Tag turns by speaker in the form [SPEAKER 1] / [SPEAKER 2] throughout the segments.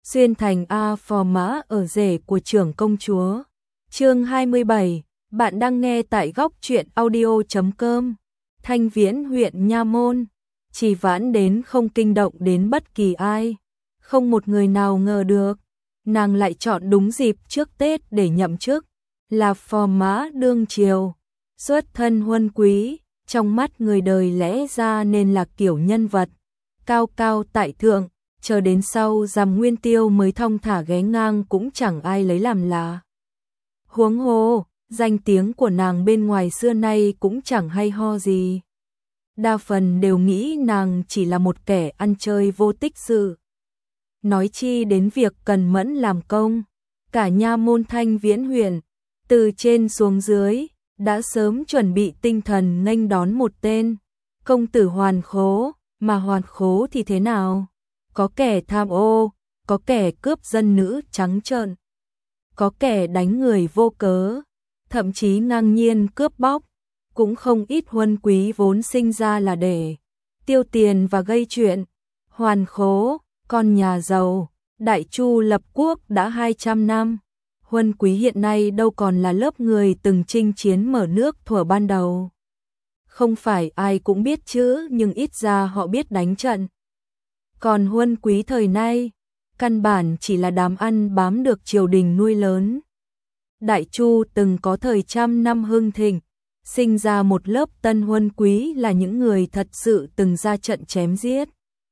[SPEAKER 1] xuyên thành A Phò Mã ở rể của trưởng công chúa. Chương 27, bạn đang nghe tại góc truyện audio.com. Thanh Viễn huyện Nha Môn, Trì Vãn đến không kinh động đến bất kỳ ai. Không một người nào ngờ được, nàng lại chọn đúng dịp trước Tết để nhậm chức, là phò mã đương triều. Xuất thân huân quý, trong mắt người đời lẽ ra nên là kiểu nhân vật cao cao tại thượng, chờ đến sau Giám Nguyên Tiêu mới thong thả ghé ngang cũng chẳng ai lấy làm lạ. Huống hồ, danh tiếng của nàng bên ngoài xưa nay cũng chẳng hay ho gì. Đa phần đều nghĩ nàng chỉ là một kẻ ăn chơi vô tích sự. Nói chi đến việc cần mẫn làm công, cả Nha Môn Thanh Viễn huyện, từ trên xuống dưới, đã sớm chuẩn bị tinh thần nghênh đón một tên công tử hoàn khố. Mà hoàn khố thì thế nào? Có kẻ tham ô, có kẻ cướp dân nữ trắng trợn, có kẻ đánh người vô cớ, thậm chí ngang nhiên cướp bóc. Cũng không ít huân quý vốn sinh ra là để tiêu tiền và gây chuyện. Hoàn khố, con nhà giàu, Đại Chu lập quốc đã 200 năm. Huân quý hiện nay đâu còn là lớp người từng chinh chiến mở nước thuở ban đầu. Không phải ai cũng biết chữ, nhưng ít ra họ biết đánh trận. Còn huân quý thời nay, căn bản chỉ là đám ăn bám được triều đình nuôi lớn. Đại Chu từng có thời trăm năm hưng thịnh, sinh ra một lớp tân huân quý là những người thật sự từng ra trận chém giết.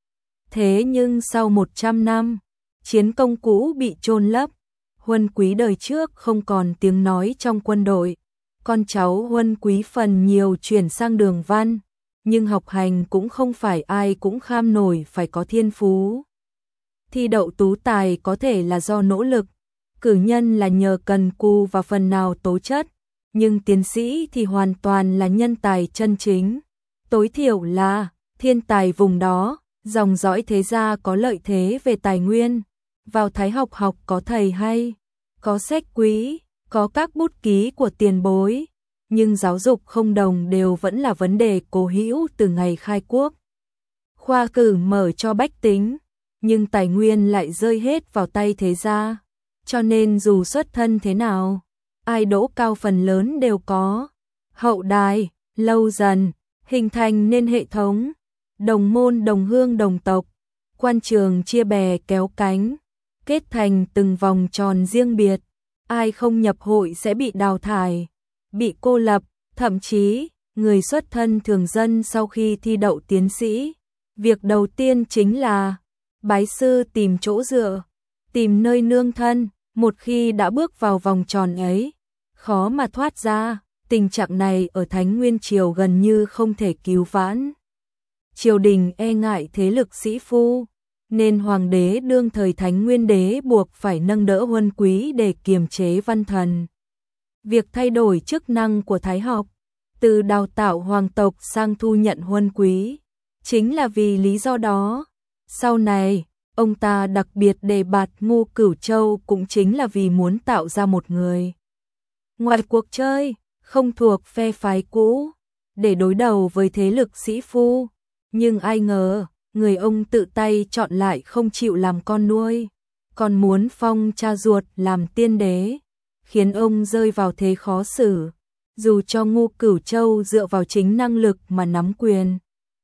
[SPEAKER 1] Thế nhưng sau 100 năm, chiến công cũ bị chôn lấp, huân quý đời trước không còn tiếng nói trong quân đội. Con cháu huân quý phần nhiều chuyển sang đường văn, nhưng học hành cũng không phải ai cũng kham nổi phải có thiên phú. Thi đậu tú tài có thể là do nỗ lực, cử nhân là nhờ cần cù và phần nào tố chất, nhưng tiến sĩ thì hoàn toàn là nhân tài chân chính. Tối thiểu là thiên tài vùng đó, dòng dõi thế gia có lợi thế về tài nguyên, vào Thái học học có thầy hay, có sách quý, có các bút ký của tiền bối, nhưng giáo dục không đồng đều vẫn là vấn đề cố hữu từ ngày khai quốc. Khoa cử mở cho bách tính, nhưng tài nguyên lại rơi hết vào tay thế gia, cho nên dù xuất thân thế nào, ai đỗ cao phần lớn đều có hậu đài. Lâu dần hình thành nên hệ thống đồng môn đồng hương đồng tộc, quan trường chia bè kéo cánh, kết thành từng vòng tròn riêng biệt. Ai không nhập hội sẽ bị đào thải, bị cô lập. Thậm chí người xuất thân thường dân sau khi thi đậu tiến sĩ, việc đầu tiên chính là bái sư tìm chỗ dựa, tìm nơi nương thân. Một khi đã bước vào vòng tròn ấy, khó mà thoát ra. Tình trạng này ở Thánh Nguyên Triều gần như không thể cứu vãn. Triều đình e ngại thế lực sĩ phu, nên hoàng đế đương thời Thánh Nguyên Đế buộc phải nâng đỡ huân quý để kiềm chế văn thần. Việc thay đổi chức năng của Thái học, từ đào tạo hoàng tộc sang thu nhận huân quý, chính là vì lý do đó. Sau này, ông ta đặc biệt đề bạt Ngu Cửu Châu cũng chính là vì muốn tạo ra một người ngoài cuộc chơi, không thuộc phe phái cũ, để đối đầu với thế lực sĩ phu. Nhưng ai ngờ, người ông tự tay chọn lại không chịu làm con nuôi, còn muốn phong cha ruột làm tiên đế, khiến ông rơi vào thế khó xử. Dù cho Ngu Cửu Châu dựa vào chính năng lực mà nắm quyền,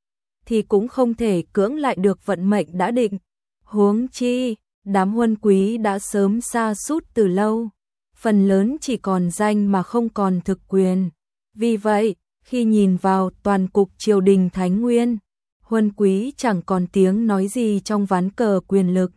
[SPEAKER 1] thì cũng không thể cưỡng lại được vận mệnh đã định. Huống chi, đám huân quý đã sớm sa sút từ lâu, phần lớn chỉ còn danh mà không còn thực quyền. Vì vậy, khi nhìn vào toàn cục triều đình Thánh Nguyên, huân quý chẳng còn tiếng nói gì trong ván cờ quyền lực.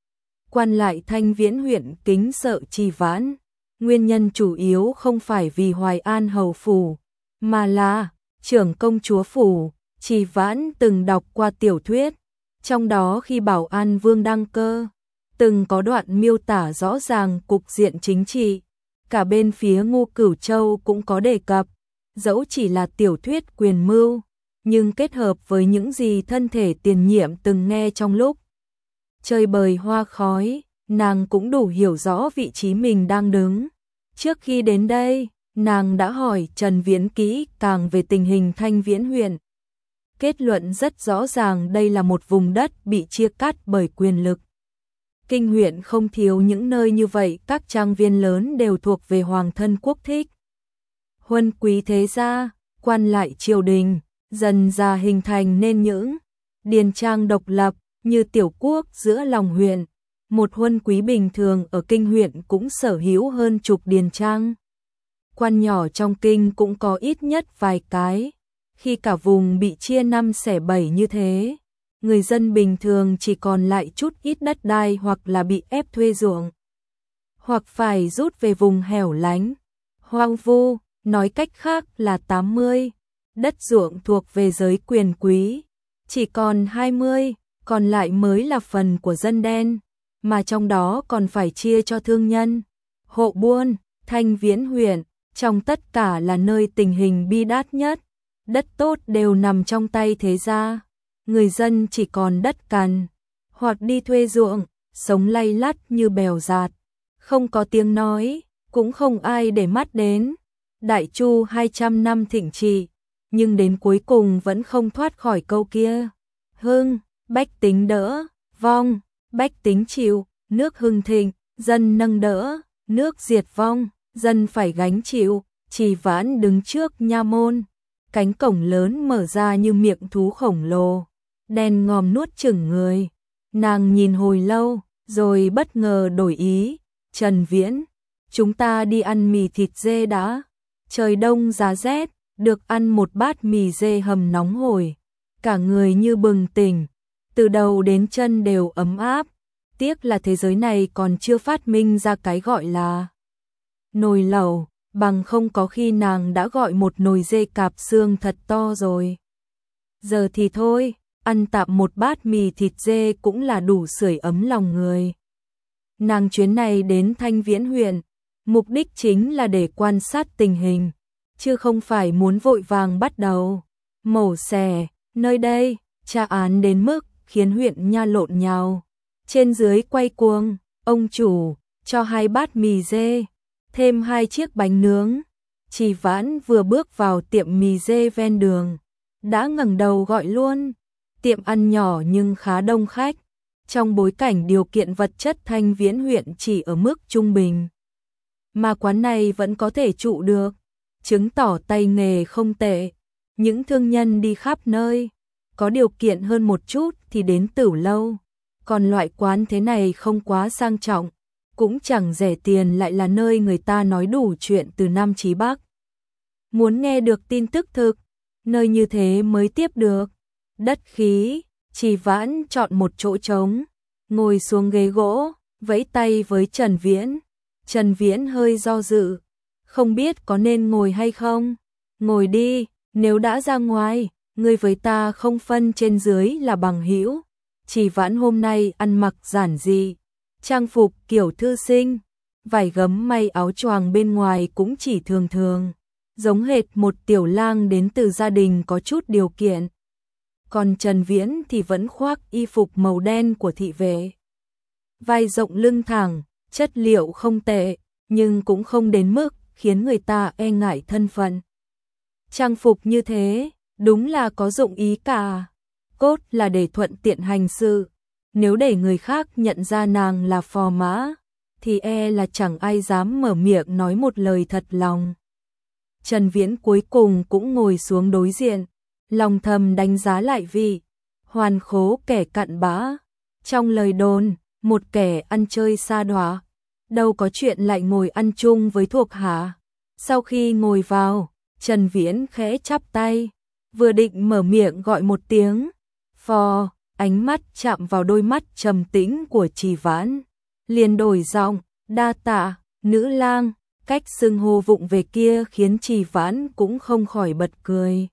[SPEAKER 1] Quan lại Thanh Viễn huyện kính sợ Trì Vãn, nguyên nhân chủ yếu không phải vì Hoài An hầu phủ, mà là trưởng công chúa phủ. Trì Vãn từng đọc qua tiểu thuyết, trong đó khi Bảo An Vương đăng cơ, từng có đoạn miêu tả rõ ràng cục diện chính trị. Cả bên phía Ngu Cửu Châu cũng có đề cập, dẫu chỉ là tiểu thuyết quyền mưu, nhưng kết hợp với những gì thân thể tiền nhiệm từng nghe trong lúc chơi bời hoa khói, nàng cũng đủ hiểu rõ vị trí mình đang đứng. Trước khi đến đây, nàng đã hỏi Trần Viễn kỹ càng về tình hình Thanh Viễn huyện. Kết luận rất rõ ràng đây là một vùng đất bị chia cắt bởi quyền lực. Kinh huyện không thiếu những nơi như vậy, các trang viên lớn đều thuộc về hoàng thân quốc thích. Huân quý thế gia, quan lại triều đình, dần ra hình thành nên những điền trang độc lập như tiểu quốc giữa lòng huyện. Một huân quý bình thường ở kinh huyện cũng sở hữu hơn chục điền trang. Quan nhỏ trong kinh cũng có ít nhất vài cái. Khi cả vùng bị chia năm xẻ bảy như thế, người dân bình thường chỉ còn lại chút ít đất đai hoặc là bị ép thuê ruộng, hoặc phải rút về vùng hẻo lánh, hoang vu, nói cách khác là 80. Đất ruộng thuộc về giới quyền quý, chỉ còn 20, còn lại mới là phần của dân đen, mà trong đó còn phải chia cho thương nhân, hộ buôn. Thanh Viễn huyện, trong tất cả là nơi tình hình bi đát nhất, đất tốt đều nằm trong tay thế gia, người dân chỉ còn đất cằn, hoặc đi thuê ruộng, sống lay lắt như bèo dạt, không có tiếng nói, cũng không ai để mắt đến. Đại Chu 200 năm thịnh trị, nhưng đến cuối cùng vẫn không thoát khỏi câu kia. Hưng, bách tính đỡ, vong, bách tính chịu, nước hưng thịnh, dân nâng đỡ, nước diệt vong, dân phải gánh chịu. Trì Vãn đứng trước nha môn, cánh cổng lớn mở ra như miệng thú khổng lồ, đen ngòm nuốt chửng người. Nàng nhìn hồi lâu, rồi bất ngờ đổi ý. Trần Viễn, chúng ta đi ăn mì thịt dê đã. Trời đông giá rét, được ăn một bát mì dê hầm nóng hổi, cả người như bừng tỉnh, từ đầu đến chân đều ấm áp. Tiếc là thế giới này còn chưa phát minh ra cái gọi là nồi lẩu, bằng không có khi nàng đã gọi một nồi dê cạp xương thật to rồi. Giờ thì thôi, ăn tạm một bát mì thịt dê cũng là đủ sưởi ấm lòng người. Nàng chuyến này đến Thanh Viễn huyện, mục đích chính là để quan sát tình hình, chứ không phải muốn vội vàng bắt đầu mổ xẻ. Nơi đây, tra án đến mức khiến huyện nha lộn nhào, trên dưới quay cuồng. Ông chủ, cho 2 bát mì dê, thêm 2 chiếc bánh nướng. Trì Vãn vừa bước vào tiệm mì dê ven đường, đã ngẩng đầu gọi luôn. Tiệm ăn nhỏ nhưng khá đông khách, trong bối cảnh điều kiện vật chất Thanh Viễn huyện chỉ ở mức trung bình, mà quán này vẫn có thể trụ được, chứng tỏ tay nghề không tệ. Những thương nhân đi khắp nơi, có điều kiện hơn một chút thì đến Tửu Lâu, còn loại quán thế này không quá sang trọng, cũng chẳng rẻ tiền, lại là nơi người ta nói đủ chuyện từ Nam chí Bắc. Muốn nghe được tin tức thực, nơi như thế mới tiếp được. Đất khí, Trì Vãn chọn một chỗ trống, ngồi xuống ghế gỗ, vẫy tay với Trần Viễn. Trần Viễn hơi do dự, không biết có nên ngồi hay không. Ngồi đi, nếu đã ra ngoài, ngươi với ta không phân trên dưới là bằng hữu. Trì Vãn hôm nay ăn mặc giản dị, trang phục kiểu thư sinh, vải gấm may áo choàng bên ngoài cũng chỉ thường thường, giống hệt một tiểu lang đến từ gia đình có chút điều kiện. Còn Trần Viễn thì vẫn khoác y phục màu đen của thị vệ, vai rộng lưng thẳng, chất liệu không tệ, nhưng cũng không đến mức khiến người ta e ngại thân phận. Trang phục như thế, đúng là có dụng ý cả, cốt là để thuận tiện hành sự. Nếu để người khác nhận ra nàng là phò mã, thì e là chẳng ai dám mở miệng nói một lời thật lòng. Trần Viễn cuối cùng cũng ngồi xuống đối diện, lòng thầm đánh giá lại vị hoàn khố kẻ cặn bã. Trong lời đồn, một kẻ ăn chơi sa đọa, đâu có chuyện lại ngồi ăn chung với thuộc hạ. Sau khi ngồi vào, Trần Viễn khẽ chắp tay, vừa định mở miệng gọi một tiếng phò, ánh mắt chạm vào đôi mắt trầm tĩnh của Trì Vãn, liền đổi giọng, đa tạ, nữ lang. Cách xưng hô vụng về kia khiến Trì Vãn cũng không khỏi bật cười.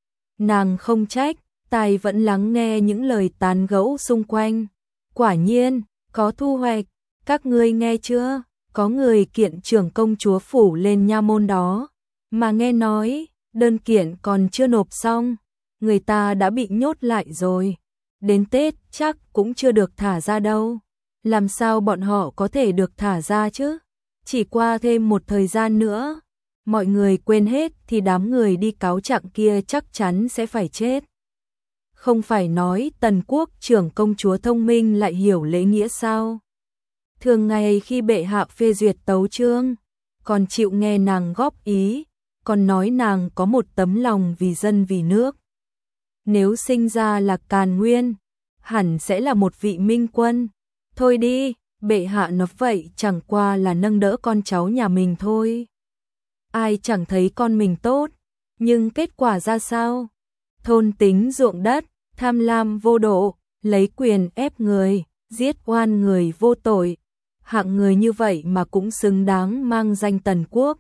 [SPEAKER 1] Nàng không trách, tai vẫn lắng nghe những lời tán gẫu xung quanh. Quả nhiên, có thu hoạch, các ngươi nghe chưa? Có người kiện trưởng công chúa phủ lên nha môn đó, mà nghe nói, đơn kiện còn chưa nộp xong, người ta đã bị nhốt lại rồi. Đến Tết chắc cũng chưa được thả ra đâu. Làm sao bọn họ có thể được thả ra chứ? Chỉ qua thêm một thời gian nữa, mọi người quên hết thì đám người đi cáo trạng kia chắc chắn sẽ phải chết. Không phải nói Tần Quốc trưởng công chúa thông minh lại hiểu lễ nghĩa sao? Thường ngày khi bệ hạ phê duyệt tấu chương, còn chịu nghe nàng góp ý, còn nói nàng có một tấm lòng vì dân vì nước. Nếu sinh ra là Càn Nguyên, hẳn sẽ là một vị minh quân. Thôi đi, bệ hạ nói vậy chẳng qua là nâng đỡ con cháu nhà mình thôi. Ai chẳng thấy con mình tốt, nhưng kết quả ra sao? Thôn tính ruộng đất, tham lam vô độ, lấy quyền ép người, giết oan người vô tội. Hạng người như vậy mà cũng xứng đáng mang danh Tần Quốc.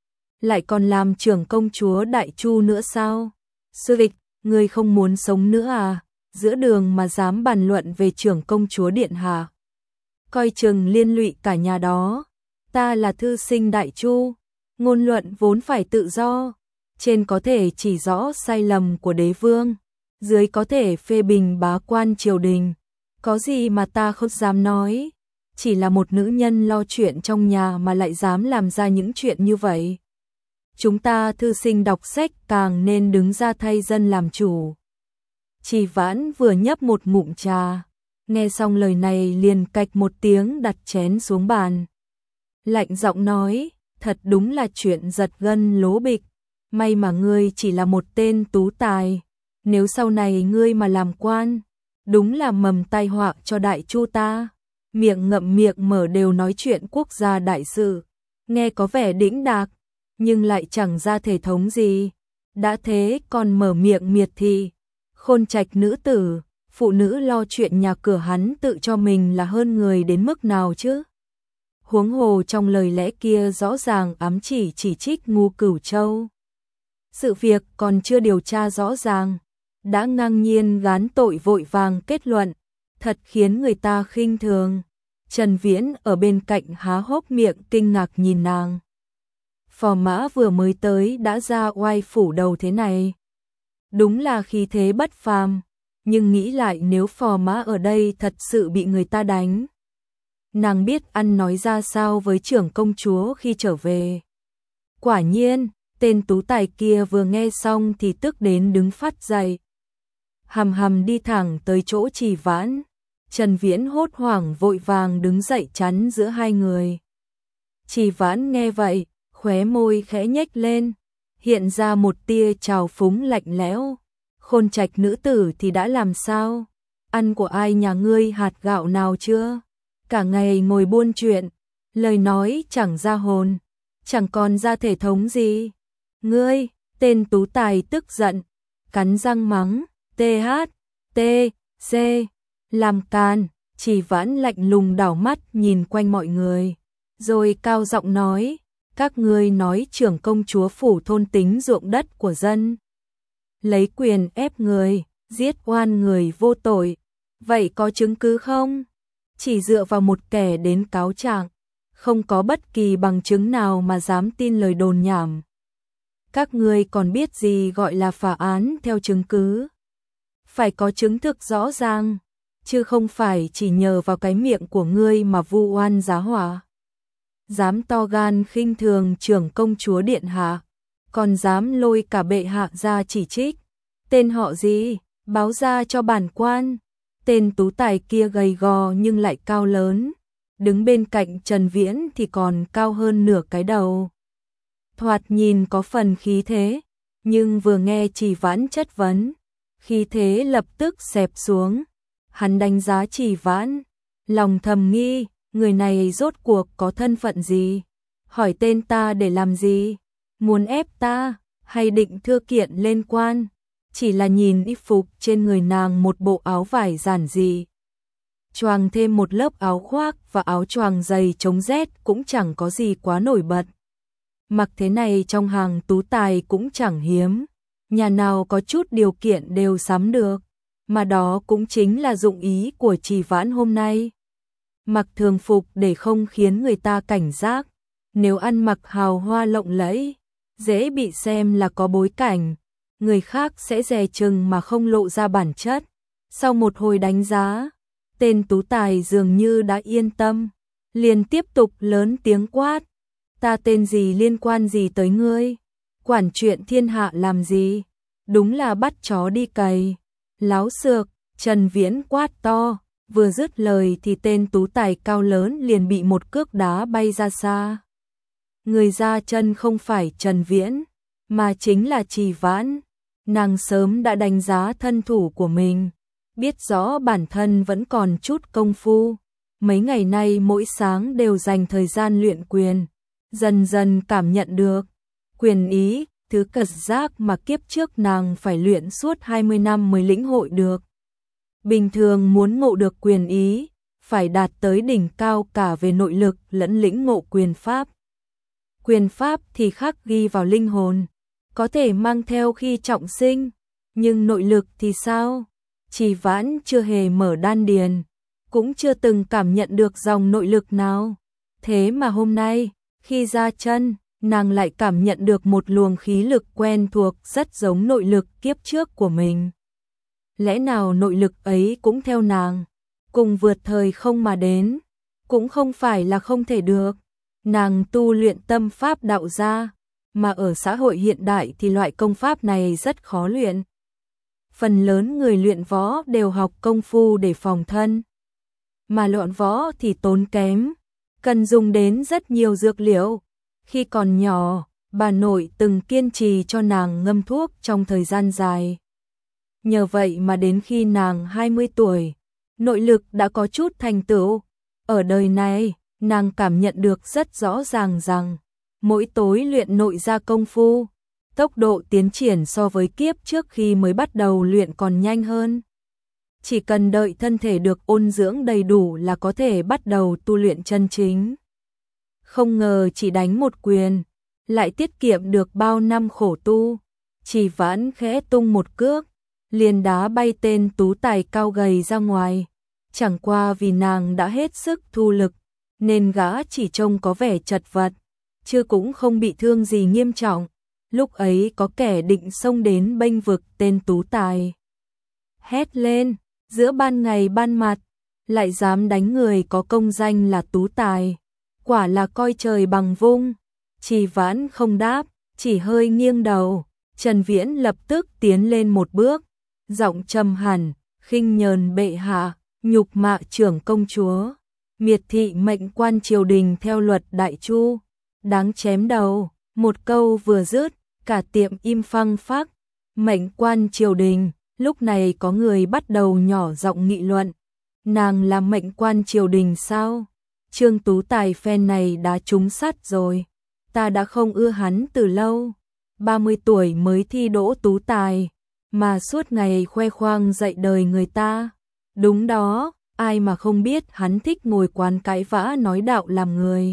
[SPEAKER 1] Lại còn làm trưởng công chúa Đại Chu nữa sao? Sư địch, ngươi không muốn sống nữa à? Giữa đường mà dám bàn luận về trưởng công chúa điện hạ. Coi chừng liên lụy cả nhà đó. Ta là thư sinh Đại Chu, ngôn luận vốn phải tự do. Trên có thể chỉ rõ sai lầm của đế vương, dưới có thể phê bình bá quan triều đình. Có gì mà ta không dám nói? Chỉ là một nữ nhân lo chuyện trong nhà mà lại dám làm ra những chuyện như vậy. Chúng ta thư sinh đọc sách càng nên đứng ra thay dân làm chủ. Trì Vãn vừa nhấp một ngụm trà, nghe xong lời này liền cạch một tiếng đặt chén xuống bàn. Lạnh giọng nói, thật đúng là chuyện giật gân lố bịch. May mà ngươi chỉ là một tên tú tài. Nếu sau này ngươi mà làm quan, đúng là mầm tai họa cho Đại Chu ta. Miệng ngậm miệng mở đều nói chuyện quốc gia đại sự, nghe có vẻ đĩnh đạc, nhưng lại chẳng ra thể thống gì. Đã thế còn mở miệng miệt thị, khôn trạch nữ tử, phụ nữ lo chuyện nhà cửa hắn tự cho mình là hơn người đến mức nào chứ? Huống hồ trong lời lẽ kia rõ ràng ám chỉ trích Ngu Cửu Châu. Sự việc còn chưa điều tra rõ ràng, đã ngang nhiên gán tội vội vàng kết luận, thật khiến người ta khinh thường. Trần Viễn ở bên cạnh há hốc miệng kinh ngạc nhìn nàng. Phò mã vừa mới tới đã ra oai phủ đầu thế này. Đúng là khí thế bất phàm, nhưng nghĩ lại nếu phò mã ở đây thật sự bị người ta đánh. Nàng biết ăn nói ra sao với trưởng công chúa khi trở về. Quả nhiên, tên tú tài kia vừa nghe xong thì tức đến đứng phát dậy. Hầm hầm đi thẳng tới chỗ Trì Vãn. Trần Viễn hốt hoảng vội vàng đứng dậy chắn giữa hai người. Trì Vãn nghe vậy, khóe môi khẽ nhếch lên, hiện ra một tia trào phúng lạnh lẽo. Khôn trạch nữ tử thì đã làm sao? Ăn của ai nhà ngươi hạt gạo nào chưa? Cả ngày ngồi buôn chuyện, lời nói chẳng ra hồn, chẳng còn ra thể thống gì. Ngươi, tên tú tài tức giận, cắn răng mắng, THT, làm càn. Trì Vãn lạnh lùng đảo mắt nhìn quanh mọi người, rồi cao giọng nói, các ngươi nói trưởng công chúa phủ thôn tính ruộng đất của dân, lấy quyền ép người, giết oan người vô tội, vậy có chứng cứ không? Chỉ dựa vào một kẻ đến cáo trạng, không có bất kỳ bằng chứng nào mà dám tin lời đồn nhảm. Các ngươi còn biết gì gọi là phá án theo chứng cứ? Phải có chứng thực rõ ràng, chứ không phải chỉ nhờ vào cái miệng của ngươi mà vu oan giá họa. Dám to gan khinh thường trưởng công chúa điện hạ, còn dám lôi cả bệ hạ ra chỉ trích. Tên họ gì? Báo ra cho bản quan. Tên tú tài kia gầy gò nhưng lại cao lớn, đứng bên cạnh Trần Viễn thì còn cao hơn nửa cái đầu. Thoạt nhìn có phần khí thế, nhưng vừa nghe Trì Vãn chất vấn, khí thế lập tức xẹp xuống. Hắn đánh giá Trì Vãn, lòng thầm nghi, người này rốt cuộc có thân phận gì? Hỏi tên ta để làm gì? Muốn ép ta, hay định thưa kiện lên quan? Chỉ là nhìn y phục trên người nàng một bộ áo vải giản dị, choàng thêm một lớp áo khoác và áo choàng dày chống rét cũng chẳng có gì quá nổi bật. Mặc thế này trong hàng tú tài cũng chẳng hiếm, nhà nào có chút điều kiện đều sắm được, mà đó cũng chính là dụng ý của Trì Vãn hôm nay. Mặc thường phục để không khiến người ta cảnh giác, nếu ăn mặc hào hoa lộng lẫy, dễ bị xem là có bối cảnh, người khác sẽ dè chừng mà không lộ ra bản chất. Sau một hồi đánh giá, tên tú tài dường như đã yên tâm, liền tiếp tục lớn tiếng quát, ta tên gì liên quan gì tới ngươi? Quản chuyện thiên hạ làm gì? Đúng là bắt chó đi cày. Láo xược. Trần Viễn quát to, Vừa dứt lời thì tên tú tài cao lớn liền bị một cước đá bay ra xa. Người ra chân không phải Trần Viễn, mà chính là Trì Vãn. Nàng sớm đã đánh giá thân thủ của mình, biết rõ bản thân vẫn còn chút công phu. Mấy ngày nay mỗi sáng đều dành thời gian luyện quyền, dần dần cảm nhận được quyền ý, thứ cật giác mà kiếp trước nàng phải luyện suốt 20 năm mới lĩnh hội được. Bình thường muốn ngộ được quyền ý, phải đạt tới đỉnh cao cả về nội lực lẫn lĩnh ngộ quyền pháp. Quyền pháp thì khắc ghi vào linh hồn, có thể mang theo khi trọng sinh, nhưng nội lực thì sao? Trì Vãn chưa hề mở đan điền, cũng chưa từng cảm nhận được dòng nội lực nào. Thế mà hôm nay, khi ra chân, nàng lại cảm nhận được một luồng khí lực quen thuộc rất giống nội lực kiếp trước của mình. Lẽ nào nội lực ấy cũng theo nàng, cùng vượt thời không mà đến, cũng không phải là không thể được. Nàng tu luyện tâm pháp đạo gia, mà ở xã hội hiện đại thì loại công pháp này rất khó luyện. Phần lớn người luyện võ đều học công phu để phòng thân, mà luyện võ thì tốn kém, cần dùng đến rất nhiều dược liệu. Khi còn nhỏ, bà nội từng kiên trì cho nàng ngâm thuốc trong thời gian dài. Nhờ vậy mà đến khi nàng 20 tuổi, nội lực đã có chút thành tựu. Ở đời này, nàng cảm nhận được rất rõ ràng rằng, mỗi tối luyện nội gia công phu, tốc độ tiến triển so với kiếp trước khi mới bắt đầu luyện còn nhanh hơn. Chỉ cần đợi thân thể được ôn dưỡng đầy đủ là có thể bắt đầu tu luyện chân chính. Không ngờ chỉ đánh một quyền, lại tiết kiệm được bao năm khổ tu. Trì Vãn khẽ tung một cước, liền đá bay tên tú tài cao gầy ra ngoài. Chẳng qua vì nàng đã hết sức thu lực, nên gã chỉ trông có vẻ chật vật, chứ cũng không bị thương gì nghiêm trọng. Lúc ấy có kẻ định xông đến bênh vực tên tú tài. Hét lên, giữa ban ngày ban mặt, lại dám đánh người có công danh là tú tài. Quả là coi trời bằng vung. Trì Vãn không đáp, chỉ hơi nghiêng đầu. Trần Viễn lập tức tiến lên một bước, giọng trầm hẳn, khinh nhờn bệ hạ, nhục mạ trưởng công chúa, miệt thị mệnh quan triều đình theo luật đại chu, đáng chém đầu. Một câu vừa dứt, cả tiệm im phăng phắc. Mệnh quan triều đình, lúc này có người bắt đầu nhỏ giọng nghị luận. Nàng là mệnh quan triều đình sao? Trương Tú Tài phen này đã trúng sắt rồi. Ta đã không ưa hắn từ lâu. 30 tuổi mới thi đỗ tú tài, mà suốt ngày khoe khoang dạy đời người ta. Đúng đó, ai mà không biết hắn thích ngồi quán cãi vã nói đạo làm người.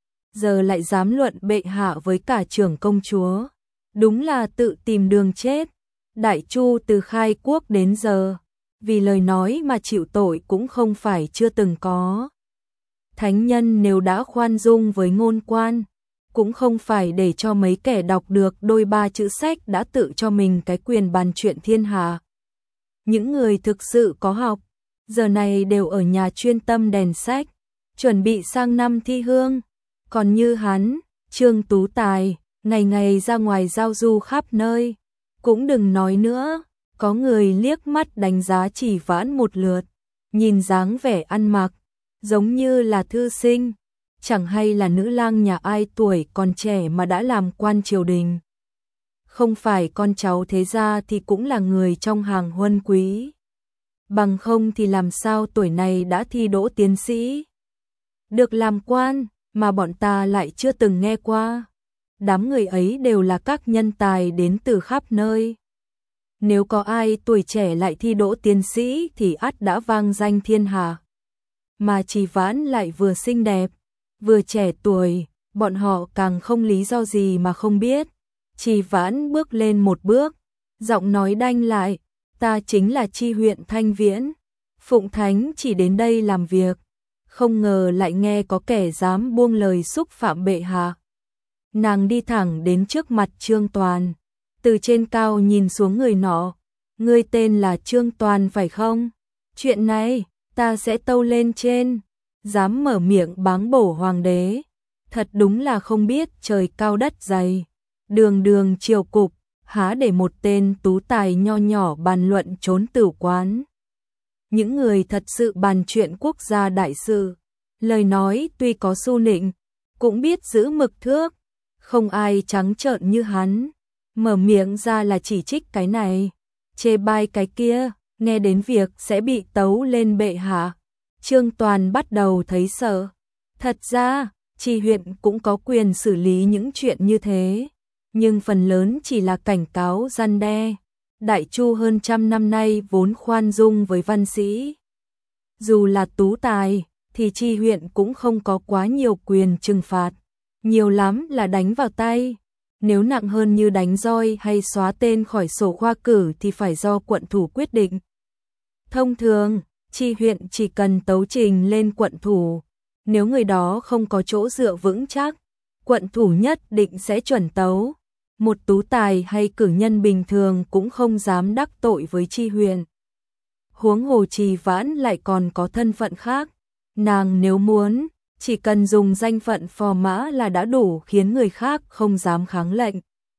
[SPEAKER 1] Giờ lại dám luận bệ hạ với cả trưởng công chúa. Đúng là tự tìm đường chết. Đại Chu từ khai quốc đến giờ, vì lời nói mà chịu tội cũng không phải chưa từng có. Thánh nhân nếu đã khoan dung với ngôn quan, cũng không phải để cho mấy kẻ đọc được đôi ba chữ sách đã tự cho mình cái quyền bàn chuyện thiên hạ. Những người thực sự có học, giờ này đều ở nhà chuyên tâm đèn sách, chuẩn bị sang năm thi hương. Còn như hắn, Trương Tú Tài, ngày ngày ra ngoài giao du khắp nơi. Cũng đừng nói nữa, có người liếc mắt đánh giá Trì Vãn một lượt, nhìn dáng vẻ ăn mặc, giống như là thư sinh, chẳng hay là nữ lang nhà ai tuổi còn trẻ mà đã làm quan triều đình. Không phải con cháu thế gia thì cũng là người trong hàng huân quý. Bằng không thì làm sao tuổi này đã thi đỗ tiến sĩ, được làm quan, mà bọn ta lại chưa từng nghe qua. Đám người ấy đều là các nhân tài đến từ khắp nơi. Nếu có ai tuổi trẻ lại thi đỗ tiến sĩ thì ắt đã vang danh thiên hạ. Mà Trì Vãn lại vừa xinh đẹp, vừa trẻ tuổi, bọn họ càng không lý do gì mà không biết. Trì Vãn bước lên một bước, giọng nói đanh lại, ta chính là Tri huyện Thanh Viễn, Phụng Thánh chỉ đến đây làm việc, không ngờ lại nghe có kẻ dám buông lời xúc phạm bệ hạ. Nàng đi thẳng đến trước mặt Trương Toàn, từ trên cao nhìn xuống người nọ, ngươi tên là Trương Toàn phải không? Chuyện này, ta sẽ tâu lên trên, dám mở miệng báng bổ hoàng đế, thật đúng là không biết trời cao đất dày, đường đường triều cục, há để một tên tú tài nho nhỏ bàn luận trốn tử quán. những người thật sự bàn chuyện quốc gia đại sự. Lời nói tuy có xu nịnh, cũng biết giữ mực thước, không ai trắng trợn như hắn. Mở miệng ra là chỉ trích cái này, chê bai cái kia, nghe đến việc sẽ bị tấu lên bệ hạ. Trương Toàn bắt đầu thấy sợ. Thật ra, tri huyện cũng có quyền xử lý những chuyện như thế, nhưng phần lớn chỉ là cảnh cáo răn đe. Đại Chu hơn 100 năm nay vốn khoan dung với văn sĩ. Dù là tú tài, thì tri huyện cũng không có quá nhiều quyền trừng phạt. Nhiều lắm là đánh vào tay. Nếu nặng hơn như đánh roi hay xóa tên khỏi sổ khoa cử thì phải do quận thủ quyết định. Thông thường, tri huyện chỉ cần tấu trình lên quận thủ. Nếu người đó không có chỗ dựa vững chắc, quận thủ nhất định sẽ chuẩn tấu. Một tú tài hay cử nhân bình thường cũng không dám đắc tội với tri huyện. Huống hồ Trì Vãn lại còn có thân phận khác. Nàng nếu muốn, chỉ cần dùng danh phận phò mã là đã đủ khiến người khác không dám kháng lệnh.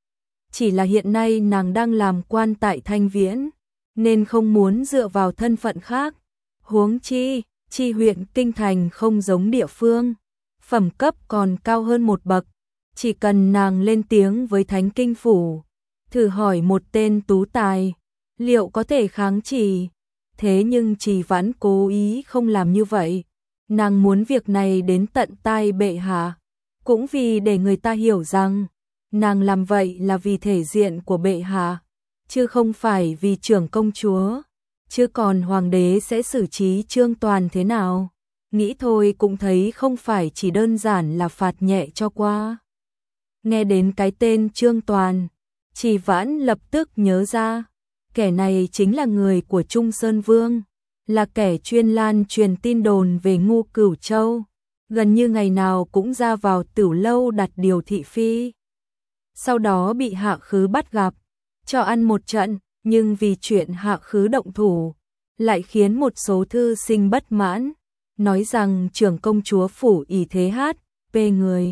[SPEAKER 1] Chỉ là hiện nay nàng đang làm quan tại Thanh Viễn, nên không muốn dựa vào thân phận khác. Huống chi, tri huyện kinh thành không giống địa phương, phẩm cấp còn cao hơn một bậc. Chỉ cần nàng lên tiếng với Thánh Kinh Phủ, thử hỏi một tên tú tài, liệu có thể kháng Trì. Thế nhưng Trì Vãn cố ý không làm như vậy. Nàng muốn việc này đến tận tai bệ hạ, cũng vì để người ta hiểu rằng nàng làm vậy là vì thể diện của bệ hạ, chứ không phải vì trưởng công chúa. Chứ còn hoàng đế sẽ xử trí Trương Toàn thế nào? Nghĩ thôi cũng thấy không phải chỉ đơn giản là phạt nhẹ cho qua. Nghe đến cái tên Trương Toàn, Trì Vãn lập tức nhớ ra, kẻ này chính là người của Trung Sơn Vương, là kẻ chuyên lan truyền tin đồn về Ngu Cửu Châu, gần như ngày nào cũng ra vào tửu lâu đặt điều thị phi. Sau đó bị Hạ Khứ bắt gặp, cho ăn một trận, nhưng vì chuyện Hạ Khứ động thủ, lại khiến một số thư sinh bất mãn, nói rằng trưởng công chúa phủ ỷ thế hát, pê người.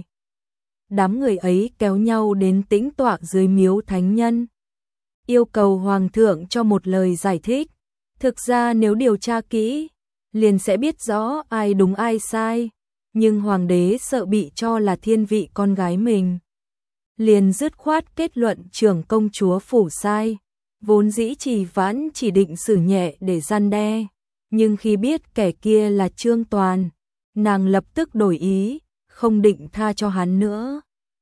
[SPEAKER 1] Đám người ấy kéo nhau đến tĩnh tọa dưới miếu thánh nhân, yêu cầu hoàng thượng cho một lời giải thích. Thực ra nếu điều tra kỹ, liền sẽ biết rõ ai đúng ai sai, nhưng hoàng đế sợ bị cho là thiên vị con gái mình, liền dứt khoát kết luận trưởng công chúa phủ sai. Vốn dĩ Trì Vãn chỉ định xử nhẹ để răn đe, nhưng khi biết kẻ kia là Trương Toàn, nàng lập tức đổi ý, không định tha cho hắn nữa.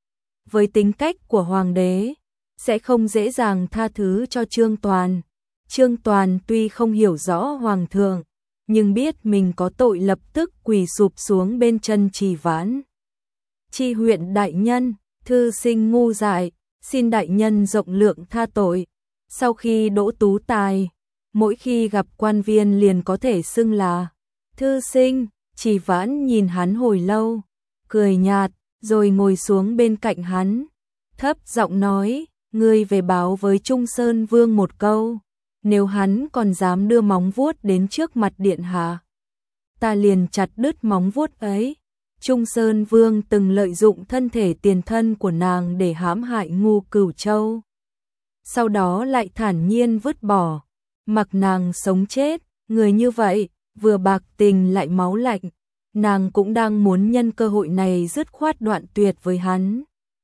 [SPEAKER 1] Với tính cách của hoàng đế, sẽ không dễ dàng tha thứ cho Trương Toàn. Trương Toàn tuy không hiểu rõ hoàng thượng, nhưng biết mình có tội lập tức quỳ sụp xuống bên chân Trì Vãn. Tri huyện đại nhân, thư sinh ngu dại, xin đại nhân rộng lượng tha tội. Sau khi đỗ tú tài, mỗi khi gặp quan viên liền có thể xưng là thư sinh. Trì Vãn nhìn hắn hồi lâu, cười nhạt, rồi ngồi xuống bên cạnh hắn, thấp giọng nói, ngươi về báo với Trung Sơn Vương một câu, nếu hắn còn dám đưa móng vuốt đến trước mặt điện hạ, ta liền chặt đứt móng vuốt ấy. Trung Sơn Vương từng lợi dụng thân thể tiền thân của nàng để hãm hại Ngu Cửu Châu, sau đó lại thản nhiên vứt bỏ, mặc nàng sống chết. Người như vậy, vừa bạc tình lại máu lạnh, nàng cũng đang muốn nhân cơ hội này dứt khoát đoạn tuyệt với hắn.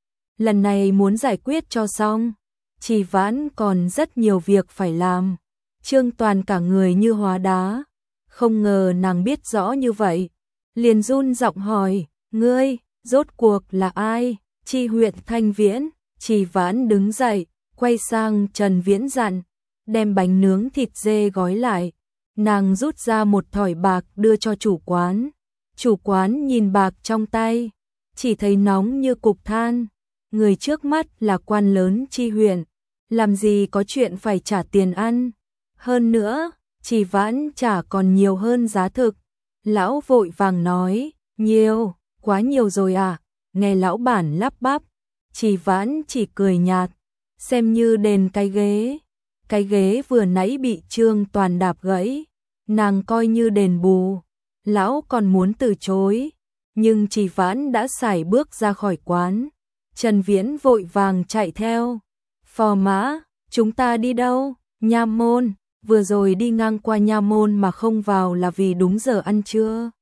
[SPEAKER 1] Lần này muốn giải quyết cho xong, Trì Vãn còn rất nhiều việc phải làm. Trương Toàn cả người như hóa đá, không ngờ nàng biết rõ như vậy, liền run giọng hỏi, ngươi, rốt cuộc là ai? Tri huyện Thanh Viễn. Trì Vãn đứng dậy, quay sang Trần Viễn dặn, đem bánh nướng thịt dê gói lại. Nàng rút ra một thỏi bạc đưa cho chủ quán. Chủ quán nhìn bạc trong tay, chỉ thấy nóng như cục than. Người trước mắt là quan lớn tri huyện, làm gì có chuyện phải trả tiền ăn. Hơn nữa, Trì Vãn trả còn nhiều hơn giá thực. Lão vội vàng nói, nhiều, quá nhiều rồi à? Nghe lão bản lắp bắp, Trì Vãn chỉ cười nhạt, xem như đền cái ghế. Cái ghế vừa nãy bị Trương Toàn đạp gãy, nàng coi như đền bù. Lão còn muốn từ chối, nhưng Trì Vãn đã sải bước ra khỏi quán. Trần Viễn vội vàng chạy theo. Phò mã, chúng ta đi đâu? Nha môn. vừa rồi đi ngang qua nha môn mà không vào là vì đúng giờ ăn trưa.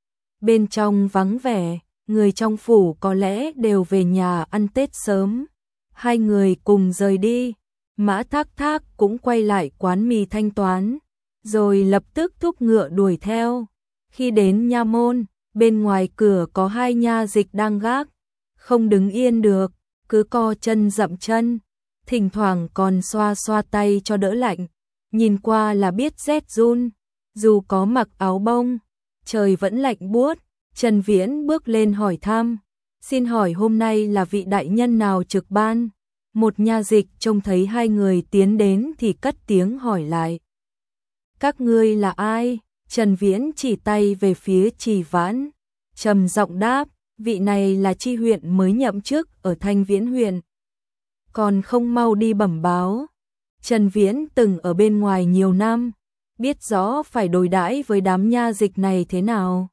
[SPEAKER 1] Bên trong vắng vẻ, người trong phủ có lẽ đều về nhà ăn Tết sớm. Hai người cùng rời đi, Mã Thác Thác cũng quay lại quán mì thanh toán, rồi lập tức thúc ngựa đuổi theo. Khi đến nha môn, bên ngoài cửa có hai nha dịch đang gác, không đứng yên được, cứ co chân dậm chân, thỉnh thoảng còn xoa xoa tay cho đỡ lạnh, nhìn qua là biết rét run, dù có mặc áo bông, trời vẫn lạnh buốt. Trần Viễn bước lên hỏi thăm, xin hỏi hôm nay là vị đại nhân nào trực ban? Một nha dịch trông thấy hai người tiến đến thì cất tiếng hỏi lại. Các ngươi là ai? Trần Viễn chỉ tay về phía Trì Vãn, trầm giọng đáp, vị này là tri huyện mới nhậm chức ở Thanh Viễn huyện. Còn không mau đi bẩm báo. Trần Viễn từng ở bên ngoài nhiều năm, biết rõ phải đối đãi với đám nha dịch này thế nào.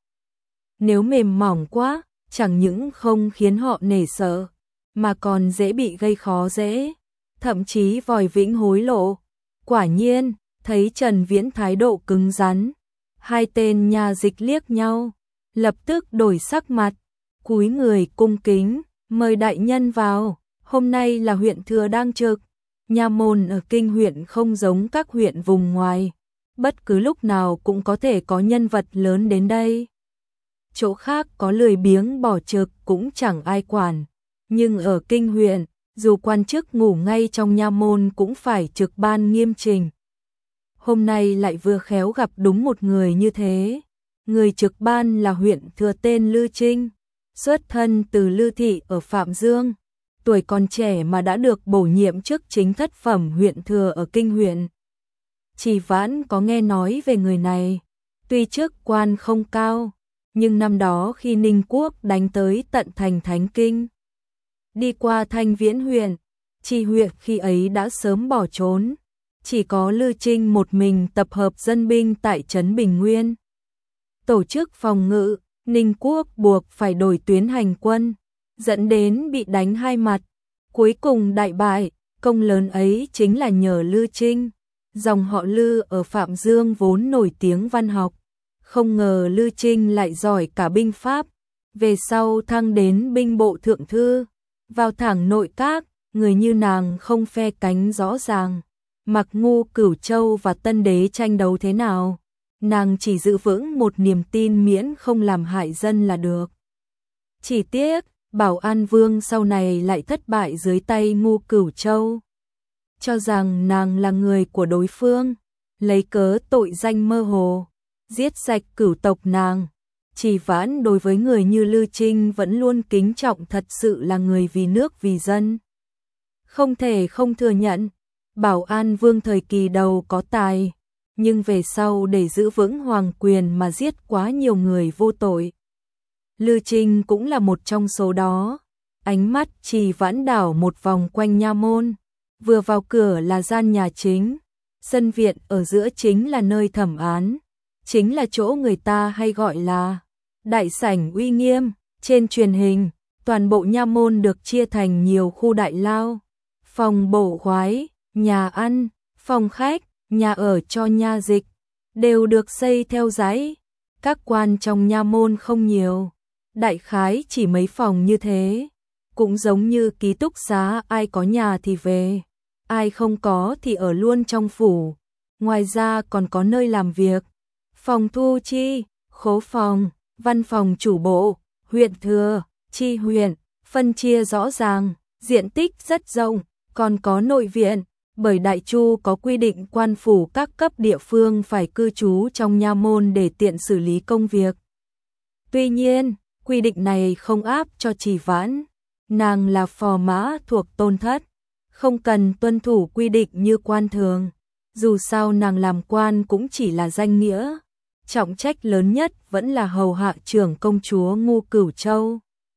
[SPEAKER 1] Nếu mềm mỏng quá, chẳng những không khiến họ nể sợ, mà còn dễ bị gây khó dễ, thậm chí vòi vĩnh hối lộ. Quả nhiên, thấy Trần Viễn thái độ cứng rắn, hai tên nha dịch liếc nhau, lập tức đổi sắc mặt, cúi người cung kính, mời đại nhân vào, hôm nay là huyện thừa đang trực. Nha môn ở kinh huyện không giống các huyện vùng ngoài, bất cứ lúc nào cũng có thể có nhân vật lớn đến đây. Chỗ khác có lười biếng bỏ trực cũng chẳng ai quản, nhưng ở kinh huyện, dù quan chức ngủ ngay trong nha môn cũng phải trực ban nghiêm chỉnh. Hôm nay lại vừa khéo gặp đúng một người như thế. Người trực ban là huyện thừa tên Lư Trinh, xuất thân từ Lư thị ở Phạm Dương, tuổi còn trẻ mà đã được bổ nhiệm chức chính thất phẩm huyện thừa ở kinh huyện. Trì Vãn có nghe nói về người này, tuy chức quan không cao, nhưng năm đó khi Ninh Quốc đánh tới tận thành Thánh Kinh, đi qua Thanh Viễn huyện, Tri huyện khi ấy đã sớm bỏ trốn, chỉ có Lư Trinh một mình tập hợp dân binh tại trấn Bình Nguyên. Tổ chức phòng ngự, Ninh Quốc buộc phải đổi tuyến hành quân, dẫn đến bị đánh hai mặt, cuối cùng đại bại. Công lớn ấy chính là nhờ Lư Trinh. Dòng họ Lư ở Phạm Dương vốn nổi tiếng văn học, không ngờ Lư Trinh lại giỏi cả binh pháp, về sau thăng đến binh bộ thượng thư, vào thẳng nội các. Người như nàng không phe cánh rõ ràng, mặc Ngu Cửu Châu và Tân Đế tranh đấu thế nào, nàng chỉ giữ vững một niềm tin miễn không làm hại dân là được. Chỉ tiếc, Bảo An Vương sau này lại thất bại dưới tay Ngu Cửu Châu, cho rằng nàng là người của đối phương, lấy cớ tội danh mơ hồ, giết sạch cửu tộc nàng. Trì Vãn đối với người như Lư Trinh vẫn luôn kính trọng, thật sự là người vì nước vì dân. Không thể không thừa nhận, Bảo An Vương thời kỳ đầu có tài, nhưng về sau để giữ vững hoàng quyền mà giết quá nhiều người vô tội. Lư Trinh cũng là một trong số đó. Ánh mắt Trì Vãn đảo một vòng quanh nha môn, vừa vào cửa là gian nhà chính, sân viện ở giữa chính là nơi thẩm án, chính là chỗ người ta hay gọi là đại sảnh uy nghiêm. Trên truyền hình, toàn bộ nha môn được chia thành nhiều khu đại lao, phòng bổ khoái, nhà ăn, phòng khách, nhà ở cho nha dịch, đều được xây theo dãy. Các quan trong nha môn không nhiều, đại khái chỉ mấy phòng như thế, cũng giống như ký túc xá, ai có nhà thì về, ai không có thì ở luôn trong phủ. Ngoài ra còn có nơi làm việc, phòng thu chi, khố phòng, văn phòng chủ bộ, huyện thừa, chi huyện, phân chia rõ ràng, diện tích rất rộng, còn có nội viện, bởi Đại Chu có quy định quan phủ các cấp địa phương phải cư trú trong nha môn để tiện xử lý công việc. Tuy nhiên, quy định này không áp cho Trì Vãn, nàng là phò mã thuộc tôn thất, không cần tuân thủ quy định như quan thường, dù sao nàng làm quan cũng chỉ là danh nghĩa, trọng trách lớn nhất vẫn là hầu hạ trưởng công chúa Ngu Cửu Châu.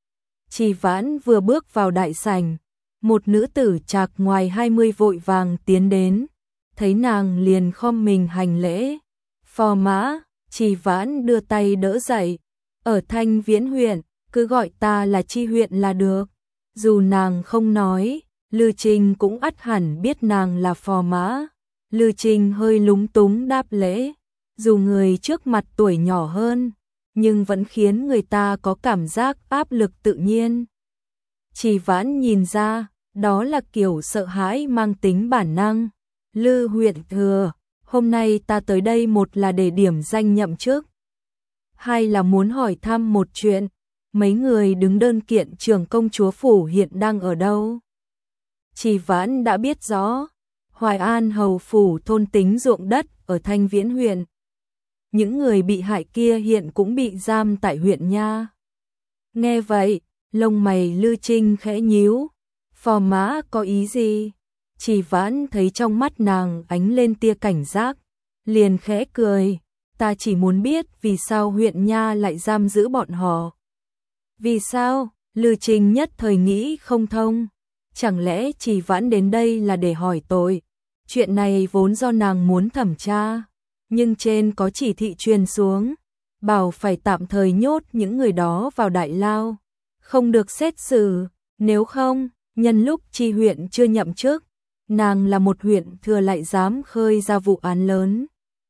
[SPEAKER 1] Trì Vãn vừa bước vào đại sảnh, một nữ tử trạc ngoài 20 vội vàng tiến đến, thấy nàng liền khom mình hành lễ. Phò mã, Trì Vãn đưa tay đỡ dậy, ở Thanh Viễn huyện, cứ gọi ta là Tri huyện là được. Dù nàng không nói, Lư Trinh cũng ắt hẳn biết nàng là phò mã. Lư Trinh hơi lúng túng đáp lễ, dù người trước mặt tuổi nhỏ hơn, nhưng vẫn khiến người ta có cảm giác áp lực tự nhiên. Chỉ Vãn nhìn ra, đó là kiểu sợ hãi mang tính bản năng. Lư huyện thừa, hôm nay ta tới đây một là để điểm danh nhậm chức, hai là muốn hỏi thăm một chuyện, mấy người đứng đơn kiện trưởng công chúa phủ hiện đang ở đâu. Chỉ Vãn đã biết rõ, Hoài An hầu phủ thôn tính ruộng đất ở Thanh Viễn huyện. Những người bị hại kia hiện cũng bị giam tại huyện nha. Nghe vậy, lông mày Lư Trinh khẽ nhíu, phò mã có ý gì? Chỉ Vãn thấy trong mắt nàng ánh lên tia cảnh giác, liền khẽ cười, ta chỉ muốn biết vì sao huyện nha lại giam giữ bọn họ. Vì sao? Lư Trinh nhất thời nghĩ không thông, chẳng lẽ Chỉ Vãn đến đây là để hỏi tội? Chuyện này vốn do nàng muốn thẩm tra, nhưng trên có chỉ thị truyền xuống, bảo phải tạm thời nhốt những người đó vào đại lao, không được xét xử, nếu không, nhân lúc Chi huyện chưa nhậm chức, nàng là một huyện thừa lại dám khơi ra vụ án lớn,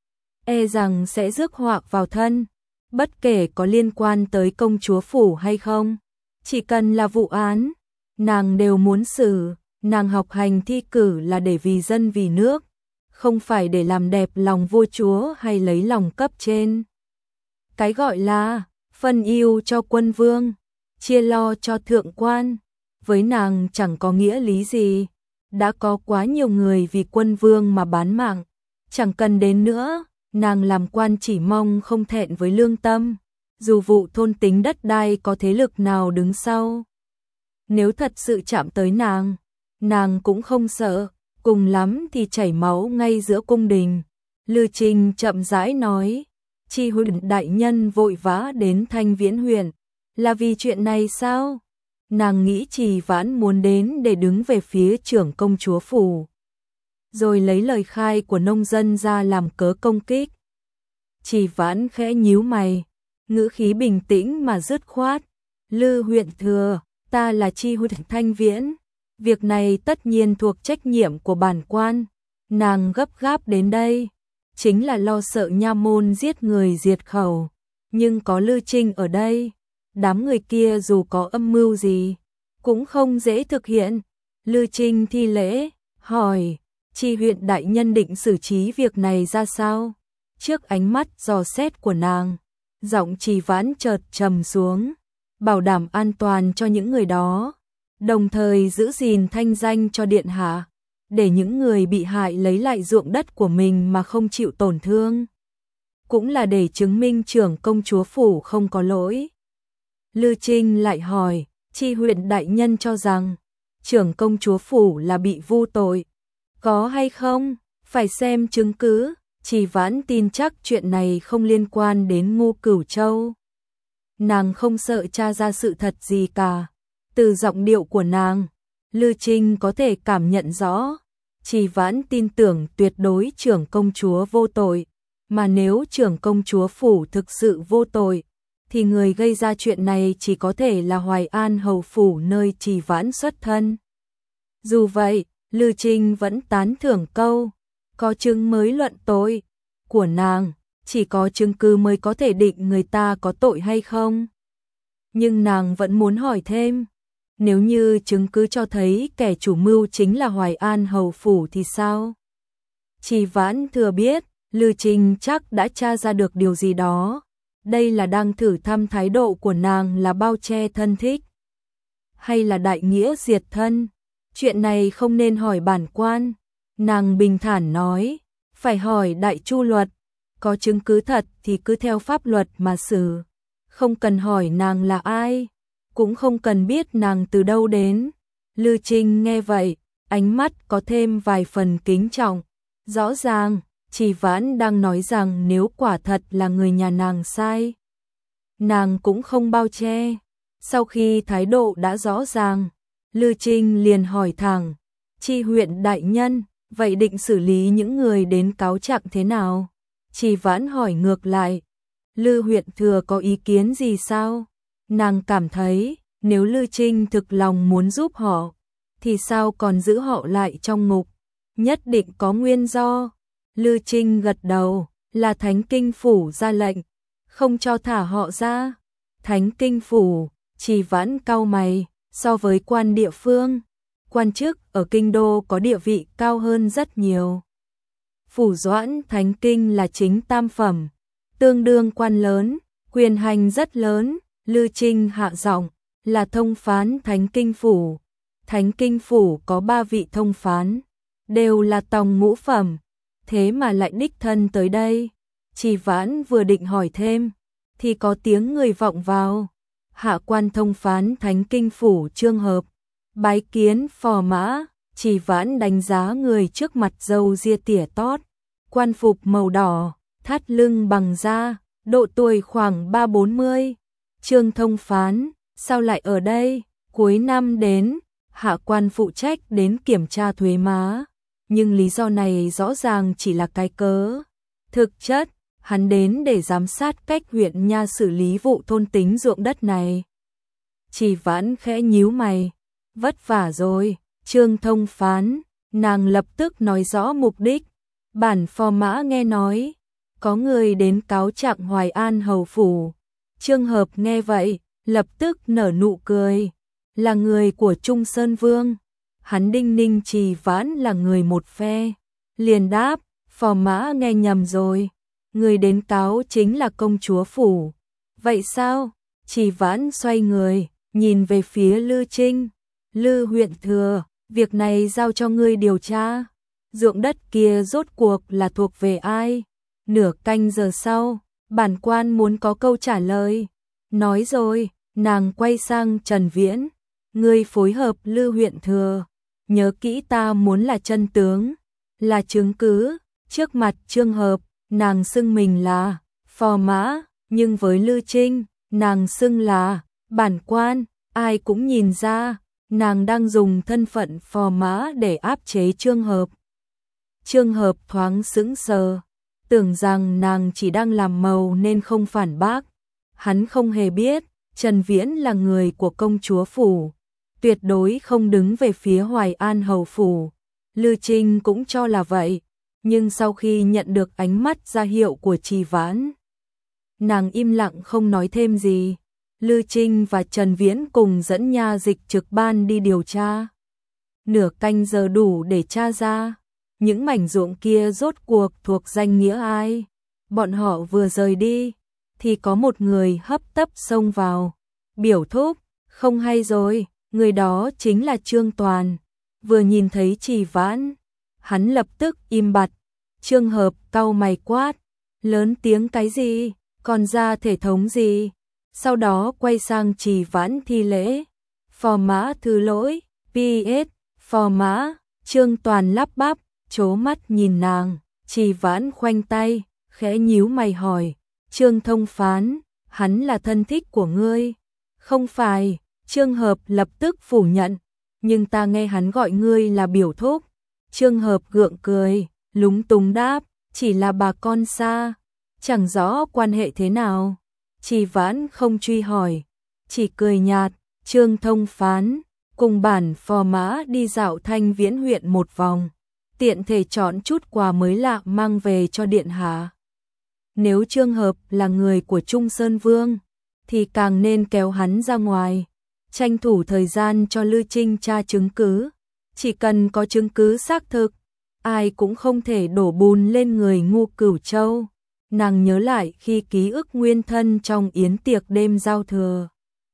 [SPEAKER 1] e rằng sẽ rước họa vào thân, bất kể có liên quan tới công chúa phủ hay không, chỉ cần là vụ án, nàng đều muốn xử. Nàng học hành thi cử là để vì dân vì nước, không phải để làm đẹp lòng vua chúa hay lấy lòng cấp trên. Cái gọi là phân ưu cho quân vương, chia lo cho thượng quan, với nàng chẳng có nghĩa lý gì. Đã có quá nhiều người vì quân vương mà bán mạng, chẳng cần đến nữa, nàng làm quan chỉ mong không thẹn với lương tâm, dù vụ thôn tính đất đai có thế lực nào đứng sau. Nếu thật sự chạm tới nàng cũng không sợ, cùng lắm thì chảy máu ngay giữa cung đình. Lư Trinh chậm rãi nói, Chi huyện đại nhân vội vã đến Thanh Viễn huyện, là vì chuyện này sao? Nàng nghĩ Chỉ Vãn muốn đến để đứng về phía trưởng công chúa phủ, rồi lấy lời khai của nông dân ra làm cớ công kích. Chỉ Vãn khẽ nhíu mày, ngữ khí bình tĩnh mà dứt khoát, Lư huyện thừa, ta là Chi huyện Thanh Viễn. Việc này tất nhiên thuộc trách nhiệm của bản quan, nàng gấp gáp đến đây, chính là lo sợ nha môn giết người diệt khẩu, nhưng có Lư Trinh ở đây, đám người kia dù có âm mưu gì, cũng không dễ thực hiện. Lư Trinh thi lễ, hỏi, Chi huyện đại nhân định xử trí việc này ra sao? Trước ánh mắt dò xét của nàng, giọng Chỉ Vãn chợt trầm xuống, bảo đảm an toàn cho những người đó, đồng thời giữ gìn thanh danh cho điện hạ, để những người bị hại lấy lại ruộng đất của mình mà không chịu tổn thương, cũng là để chứng minh trưởng công chúa phủ không có lỗi. Lư Trinh lại hỏi, Chi huyện đại nhân cho rằng trưởng công chúa phủ là bị vu tội, có hay không? Phải xem chứng cứ. Chỉ Vãn tin chắc chuyện này không liên quan đến Ngô Cửu Châu. Nàng không sợ tra ra sự thật gì cả. Từ giọng điệu của nàng, Lư Trinh có thể cảm nhận rõ, Chỉ Vãn tin tưởng tuyệt đối trưởng công chúa vô tội, mà nếu trưởng công chúa phủ thực sự vô tội, thì người gây ra chuyện này chỉ có thể là Hoài An hầu phủ nơi Chỉ Vãn xuất thân. Dù vậy, Lư Trinh vẫn tán thưởng câu, có chứng mới luận tội của nàng, chỉ có chứng cứ mới có thể định người ta có tội hay không. Nhưng nàng vẫn muốn hỏi thêm, nếu như chứng cứ cho thấy kẻ chủ mưu chính là Hoài An hầu phủ thì sao? Chỉ Vãn thừa biết, Lư Trinh chắc đã tra ra được điều gì đó. Đây là đang thử thăm thái độ của nàng là bao che thân thích, hay là đại nghĩa diệt thân. Chuyện này không nên hỏi bản quan. Nàng bình thản nói, phải hỏi đại chu luật, có chứng cứ thật thì cứ theo pháp luật mà xử, không cần hỏi nàng là ai, cũng không cần biết nàng từ đâu đến. Lư Trinh nghe vậy, ánh mắt có thêm vài phần kính trọng, rõ ràng, Chỉ Vãn đang nói rằng nếu quả thật là người nhà nàng sai, nàng cũng không bao che. Sau khi thái độ đã rõ ràng, Lư Trinh liền hỏi thẳng, Chi huyện đại nhân, vậy định xử lý những người đến cáo trạng thế nào? Chỉ Vãn hỏi ngược lại, Lư huyện thừa có ý kiến gì sao? Nàng cảm thấy, nếu Lư Trinh thực lòng muốn giúp họ, thì sao còn giữ họ lại trong ngục? Nhất định có nguyên do. Lư Trinh gật đầu, là Thánh Kinh Phủ ra lệnh, không cho thả họ ra. Thánh Kinh Phủ, Trì Vãn cau mày, so với quan địa phương, quan chức ở kinh đô có địa vị cao hơn rất nhiều. Phủ Doãn Thánh Kinh là chính tam phẩm, tương đương quan lớn, quyền hành rất lớn. Lư Trinh hạ giọng, là thông phán Thánh Kinh Phủ. Thánh Kinh Phủ có 3 vị thông phán, đều là tòng ngũ phẩm, thế mà lại đích thân tới đây. Trì Vãn vừa định hỏi thêm, thì có tiếng người vọng vào. Hạ quan thông phán Thánh Kinh Phủ Trương Hợp, bái kiến phò mã. Trì Vãn đánh giá người trước mặt, râu ria tỉa tót, quan phục màu đỏ, thắt lưng bằng da, độ tuổi khoảng 30-40. Trương thông phán, sao lại ở đây? Cuối năm đến, hạ quan phụ trách đến kiểm tra thuế má, nhưng lý do này rõ ràng chỉ là cái cớ. Thực chất, hắn đến để giám sát cách huyện nha xử lý vụ thôn tính ruộng đất này. Trì Vãn khẽ nhíu mày, vất vả rồi. Trương thông phán, nàng lập tức nói rõ mục đích. Bản phò mã nghe nói, có người đến cáo trạng Hoài An hầu phủ. Trương Hợp nghe vậy, lập tức nở nụ cười, là người của Trung Sơn Vương. Hắn đinh ninh Trì Vãn là người một phe, liền đáp, phò mã nghe nhầm rồi, người đến cáo chính là công chúa phủ. Vậy sao? Trì Vãn xoay người, nhìn về phía Lư Trinh. Lư huyện thừa, việc này giao cho ngươi điều tra. Ruộng đất kia rốt cuộc là thuộc về ai? Nửa canh giờ sau, bản quan muốn có câu trả lời. Nói rồi, nàng quay sang Trần Viễn. Ngươi phối hợp Lư huyện thừa, nhớ kỹ ta muốn là chân tướng, là chứng cứ. Trước mặt Trương Hợp, nàng xưng mình là phò mã, nhưng với Lư Trinh, nàng xưng là bản quan. Ai cũng nhìn ra, nàng đang dùng thân phận phò mã để áp chế Trương Hợp. Trương Hợp thoáng sững sờ, tưởng rằng nàng chỉ đang làm màu nên không phản bác. Hắn không hề biết, Trần Viễn là người của công chúa phủ, tuyệt đối không đứng về phía Hoài An hầu phủ. Lư Trinh cũng cho là vậy, nhưng sau khi nhận được ánh mắt ra hiệu của Trì Vãn, nàng im lặng không nói thêm gì. Lư Trinh và Trần Viễn cùng dẫn nha dịch trực ban đi điều tra. Nửa canh giờ đủ để tra ra những mảnh ruộng kia rốt cuộc thuộc danh nghĩa ai. Bọn họ vừa rời đi, thì có một người hấp tấp xông vào, biểu thúc, không hay rồi, người đó chính là Trương Toàn. Vừa nhìn thấy Trì Vãn, hắn lập tức im bặt. Trương Hợp cau mày quát, lớn tiếng cái gì, còn ra thể thống gì? Sau đó quay sang Trì Vãn thi lễ. Phò mã thứ lỗi, PS, phò mã. Trương Toàn lắp bắp, trố mắt nhìn nàng. Trì Vãn khoanh tay, khẽ nhíu mày hỏi, Trương thông phán, hắn là thân thích của ngươi? Không phải. Trương Hợp lập tức phủ nhận, nhưng ta nghe hắn gọi ngươi là biểu thúc. Trương Hợp gượng cười, lúng túng đáp, chỉ là bà con xa, chẳng rõ quan hệ thế nào. Trì Vãn không truy hỏi, chỉ cười nhạt. Trương thông phán, cùng bản phò mã đi dạo Thanh Viễn huyện một vòng, tiện thể chọn chút quà mới lạ mang về cho điện hạ. Nếu Trương Hợp là người của Trung Sơn Vương, thì càng nên kéo hắn ra ngoài, tranh thủ thời gian cho Lư Trinh tra chứng cứ. Chỉ cần có chứng cứ xác thực, ai cũng không thể đổ bùn lên người ngu Cửu Châu. Nàng nhớ lại khi ký ức nguyên thân trong yến tiệc đêm giao thừa,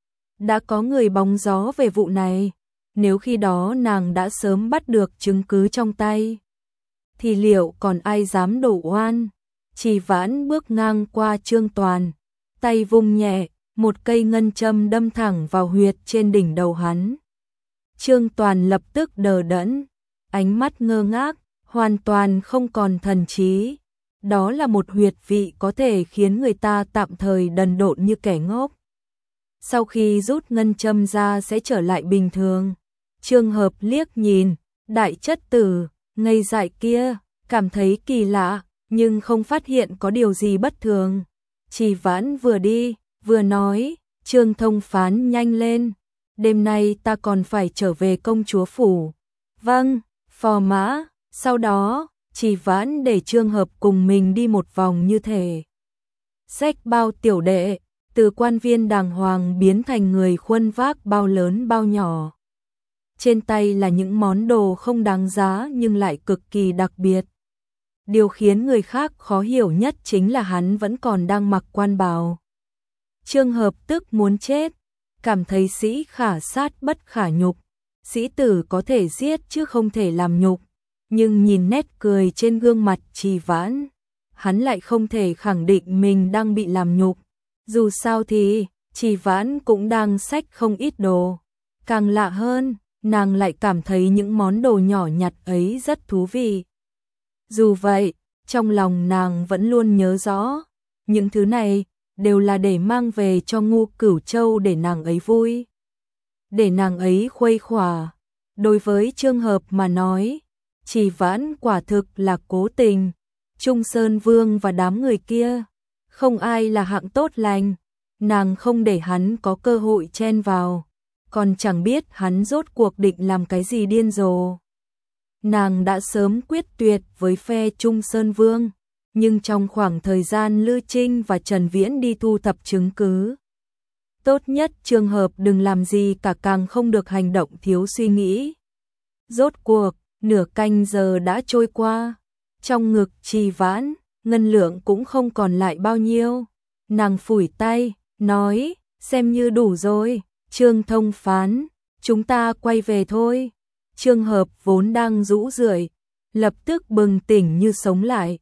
[SPEAKER 1] đã có người bóng gió về vụ này. Nếu khi đó nàng đã sớm bắt được chứng cứ trong tay, thì liệu còn ai dám đổ oan? Trì Vãn bước ngang qua Trương Toàn, tay vung nhẹ, một cây ngân châm đâm thẳng vào huyệt trên đỉnh đầu hắn. Trương Toàn lập tức đờ đẫn, ánh mắt ngơ ngác, hoàn toàn không còn thần trí. Đó là một huyệt vị có thể khiến người ta tạm thời đần độn như kẻ ngốc. Sau khi rút ngân châm ra sẽ trở lại bình thường. Trương Hợp liếc nhìn, đại chất tử, ngây dại kia, cảm thấy kỳ lạ, nhưng không phát hiện có điều gì bất thường. Trì Vãn vừa đi, vừa nói, Trương thông phán nhanh lên, đêm nay ta còn phải trở về công chúa phủ. Vâng, phò mã. Sau đó, Chỉ Vãn để Trương Hợp cùng mình đi một vòng như thể xách bao tiểu đệ, từ quan viên đàng hoàng biến thành người khuân vác bao lớn bao nhỏ. Trên tay là những món đồ không đáng giá nhưng lại cực kỳ đặc biệt. Điều khiến người khác khó hiểu nhất chính là hắn vẫn còn đang mặc quan bào. Trương Hợp tức muốn chết, cảm thấy sĩ khả sát bất khả nhục. Sĩ tử có thể giết chứ không thể làm nhục. Nhưng nhìn nét cười trên gương mặt Trì Vãn, hắn lại không thể khẳng định mình đang bị làm nhục. Dù sao thì, Trì Vãn cũng đang xách không ít đồ. Càng lạ hơn, nàng lại cảm thấy những món đồ nhỏ nhặt ấy rất thú vị. Dù vậy, trong lòng nàng vẫn luôn nhớ rõ, những thứ này đều là để mang về cho Ngu Cửu Châu để nàng ấy vui. Để nàng ấy khuây khỏa. Đối với Trương Hợp mà nói, Trì Vãn quả thực là cố tình. Trung Sơn Vương và đám người kia, không ai là hạng tốt lành. Nàng không để hắn có cơ hội chen vào, còn chẳng biết hắn rốt cuộc định làm cái gì điên rồ. Nàng đã sớm quyết tuyệt với phe Trung Sơn Vương, nhưng trong khoảng thời gian Lư Trinh và Trần Viễn đi thu thập chứng cứ, tốt nhất Trương Hợp đừng làm gì cả, càng không được hành động thiếu suy nghĩ. Rốt cuộc, nửa canh giờ đã trôi qua, trong ngực Trì Vãn, ngân lượng cũng không còn lại bao nhiêu. Nàng phủi tay, nói, xem như đủ rồi, Trương thông phán, chúng ta quay về thôi. Trương Hợp vốn đang rũ rượi, lập tức bừng tỉnh như sống lại.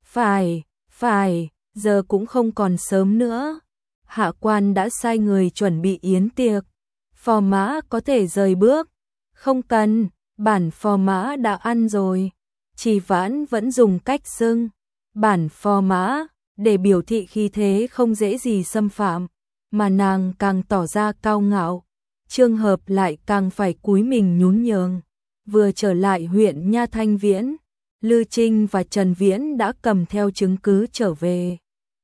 [SPEAKER 1] Phải, giờ cũng không còn sớm nữa. Hạ quan đã sai người chuẩn bị yến tiệc, phò mã có thể rời bước. Không cần, bản phò mã đã ăn rồi. Trì Vãn vẫn dùng cách xưng bản phò mã để biểu thị khí thế không dễ gì xâm phạm, mà nàng càng tỏ ra cao ngạo, Trương Hợp lại càng phải cúi mình nhún nhường. Vừa trở lại huyện Nha Thanh Viễn, Lư Trinh và Trần Viễn đã cầm theo chứng cứ trở về.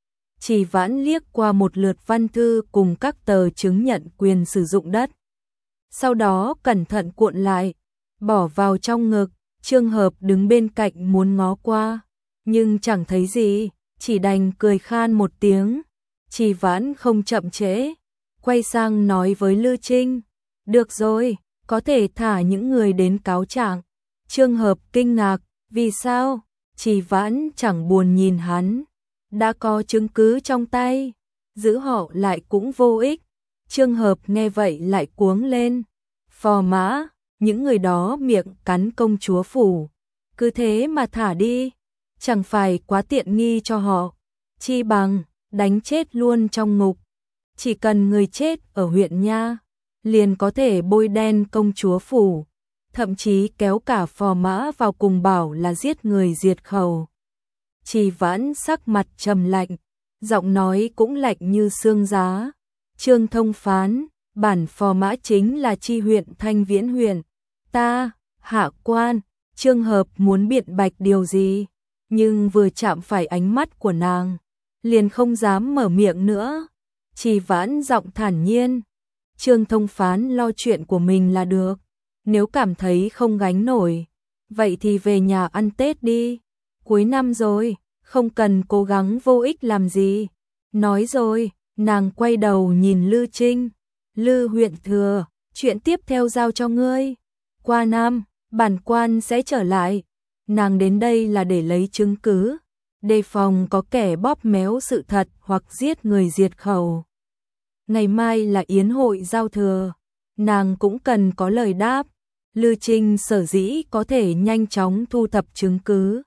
[SPEAKER 1] Trì Vãn liếc qua một lượt văn thư cùng các tờ chứng nhận quyền sử dụng đất. Sau đó cẩn thận cuộn lại, bỏ vào trong ngực. Trương Hợp đứng bên cạnh muốn ngó qua, nhưng chẳng thấy gì, chỉ đành cười khan một tiếng. Trì Vãn không chậm trễ, quay sang nói với Lư Trinh, được rồi, có thể thả những người đến cáo trạng. Trương Hợp kinh ngạc, vì sao? Trì Vãn chẳng buồn nhìn hắn, đã có chứng cứ trong tay, giữ họ lại cũng vô ích. Trương Hợp nghe vậy lại cuống lên, phò mã, những người đó miệng cắn công chúa phủ, cứ thế mà thả đi, chẳng phải quá tiện nghi cho họ, chi bằng đánh chết luôn trong ngục. Chỉ cần người chết ở huyện Nha, liền có thể bôi đen công chúa phủ, thậm chí kéo cả phò mã vào cùng bảo là giết người diệt khẩu. Trì Vãn sắc mặt trầm lạnh, giọng nói cũng lạnh như xương giá. Trương thông phán, bản phò mã chính là chi huyện Thanh Viễn huyện. Ta, hạ quan, Trương Hợp muốn biện bạch điều gì, nhưng vừa chạm phải ánh mắt của nàng, liền không dám mở miệng nữa. Trì Vãn giọng thản nhiên, Trương thông phán lo chuyện của mình là được, nếu cảm thấy không gánh nổi, vậy thì về nhà ăn Tết đi, cuối năm rồi, không cần cố gắng vô ích làm gì. Nói rồi, nàng quay đầu nhìn Lư Trinh, Lư huyện thừa, chuyện tiếp theo giao cho ngươi. Qua năm, bản quan sẽ trở lại. Nàng đến đây là để lấy chứng cứ, đề phòng có kẻ bóp méo sự thật hoặc giết người diệt khẩu. Ngày mai là yến hội giao thừa, nàng cũng cần có lời đáp. Lư Trinh sở dĩ có thể nhanh chóng thu thập chứng cứ,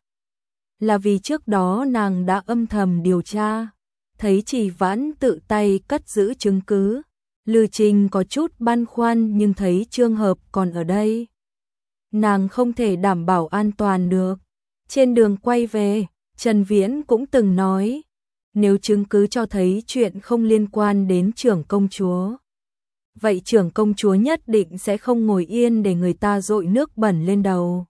[SPEAKER 1] là vì trước đó nàng đã âm thầm điều tra, thấy Trì Vãn tự tay cất giữ chứng cứ. Lư Trinh có chút băn khoăn nhưng thấy Trương Hợp còn ở đây, nàng không thể đảm bảo an toàn được. Trên đường quay về, Trần Viễn cũng từng nói, nếu chứng cứ cho thấy chuyện không liên quan đến trưởng công chúa, vậy trưởng công chúa nhất định sẽ không ngồi yên để người ta dội nước bẩn lên đầu.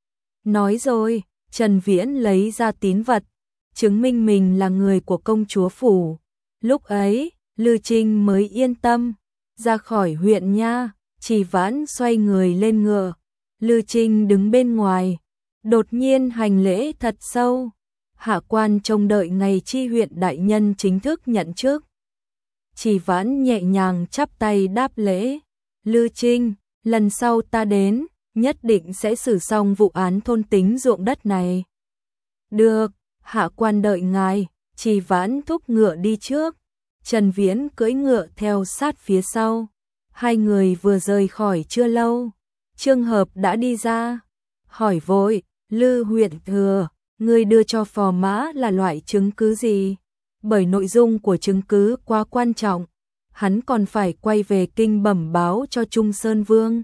[SPEAKER 1] Nói rồi, Trần Viễn lấy ra tín vật, chứng minh mình là người của công chúa phủ. Lúc ấy, Lư Trinh mới yên tâm, ra khỏi huyện Nha. Trì Vãn xoay người lên ngựa, Lư Trinh đứng bên ngoài, đột nhiên hành lễ thật sâu. Hạ quan trông đợi ngày Chi huyện đại nhân chính thức nhận chức. Chỉ Vãn nhẹ nhàng chắp tay đáp lễ. Lư Trinh, lần sau ta đến, nhất định sẽ xử xong vụ án thôn tính ruộng đất này. Được, hạ quan đợi ngài. Chỉ Vãn thúc ngựa đi trước. Trần Viễn cưỡi ngựa theo sát phía sau. Hai người vừa rời khỏi chưa lâu, Trương Hợp đã đi ra, hỏi vội, Lư huyện thừa, ngươi đưa cho phò mã là loại chứng cứ gì? Bởi nội dung của chứng cứ quá quan trọng, hắn còn phải quay về kinh bẩm báo cho Trung Sơn Vương.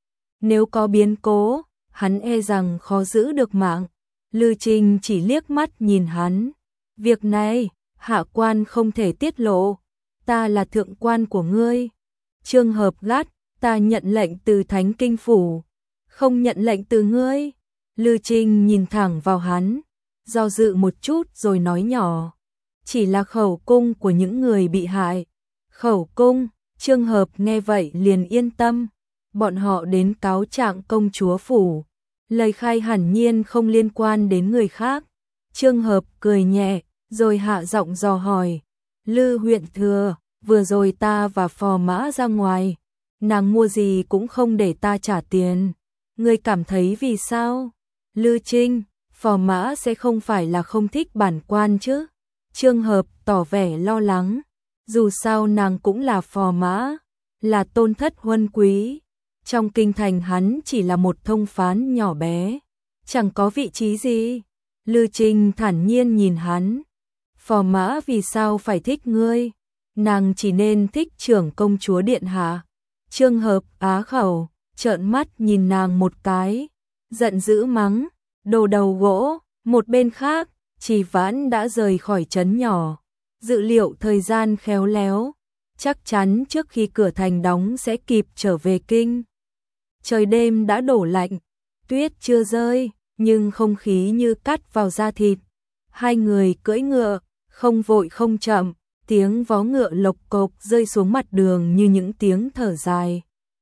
[SPEAKER 1] Nếu có biến cố, hắn e rằng khó giữ được mạng. Lư Trinh chỉ liếc mắt nhìn hắn. Việc này, hạ quan không thể tiết lộ, ta là thượng quan của ngươi. Trương Hợp gắt, ta nhận lệnh từ Thánh Kinh Phủ, không nhận lệnh từ ngươi. Lư Trinh nhìn thẳng vào hắn, do dự một chút rồi nói nhỏ, chỉ là khẩu cung của những người bị hại. Khẩu cung, Trương Hợp nghe vậy liền yên tâm, bọn họ đến cáo trạng công chúa phủ, lời khai hẳn nhiên không liên quan đến người khác. Trương Hợp cười nhẹ, rồi hạ giọng dò hỏi, Lư huyện thừa, vừa rồi ta và phò mã ra ngoài, nàng mua gì cũng không để ta trả tiền. Ngươi cảm thấy vì sao? Lư Trinh, phò mã sẽ không phải là không thích bản quan chứ? Trương Hợp tỏ vẻ lo lắng. Dù sao nàng cũng là phò mã, là tôn thất huân quý. Trong kinh thành hắn chỉ là một thông phán nhỏ bé, chẳng có vị trí gì. Lư Trinh thản nhiên nhìn hắn. Phò mã vì sao phải thích ngươi? Nàng chỉ nên thích trưởng công chúa điện hạ. Trương Hợp á khẩu, trợn mắt nhìn nàng một cái, giận dữ mắng, đồ đầu gỗ. Một bên khác, Chỉ Vãn đã rời khỏi trấn nhỏ, dự liệu thời gian khéo léo, chắc chắn trước khi cửa thành đóng sẽ kịp trở về kinh. Trời đêm đã đổ lạnh, tuyết chưa rơi, nhưng không khí như cắt vào da thịt. Hai người cưỡi ngựa, không vội không chậm, tiếng vó ngựa lộc cộc rơi xuống mặt đường như những tiếng thở dài.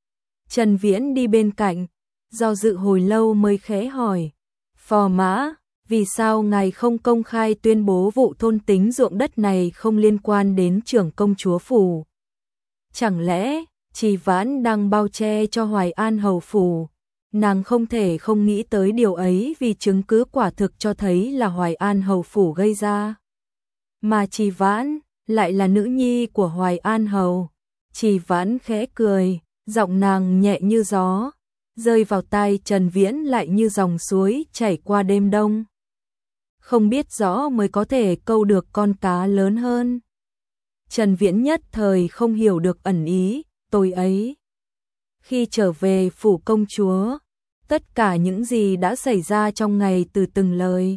[SPEAKER 1] Trần Viễn đi bên cạnh, do dự hồi lâu mới khẽ hỏi, phò mã, vì sao ngài không công khai tuyên bố vụ thôn tính ruộng đất này không liên quan đến trưởng công chúa phủ? Chẳng lẽ Chỉ Vãn đang bao che cho Hoài An hầu phủ? Nàng không thể không nghĩ tới điều ấy vì chứng cứ quả thực cho thấy là Hoài An hầu phủ gây ra. Mà Chỉ Vãn lại là nữ nhi của Hoài An hầu. Chỉ Vãn khẽ cười, giọng nàng nhẹ như gió, rơi vào tai Trần Viễn lại như dòng suối chảy qua đêm đông. Không biết rõ mới có thể câu được con cá lớn hơn. Trần Viễn nhất thời không hiểu được ẩn ý, tối ấy. Khi trở về phủ công chúa, tất cả những gì đã xảy ra trong ngày từ từng lời,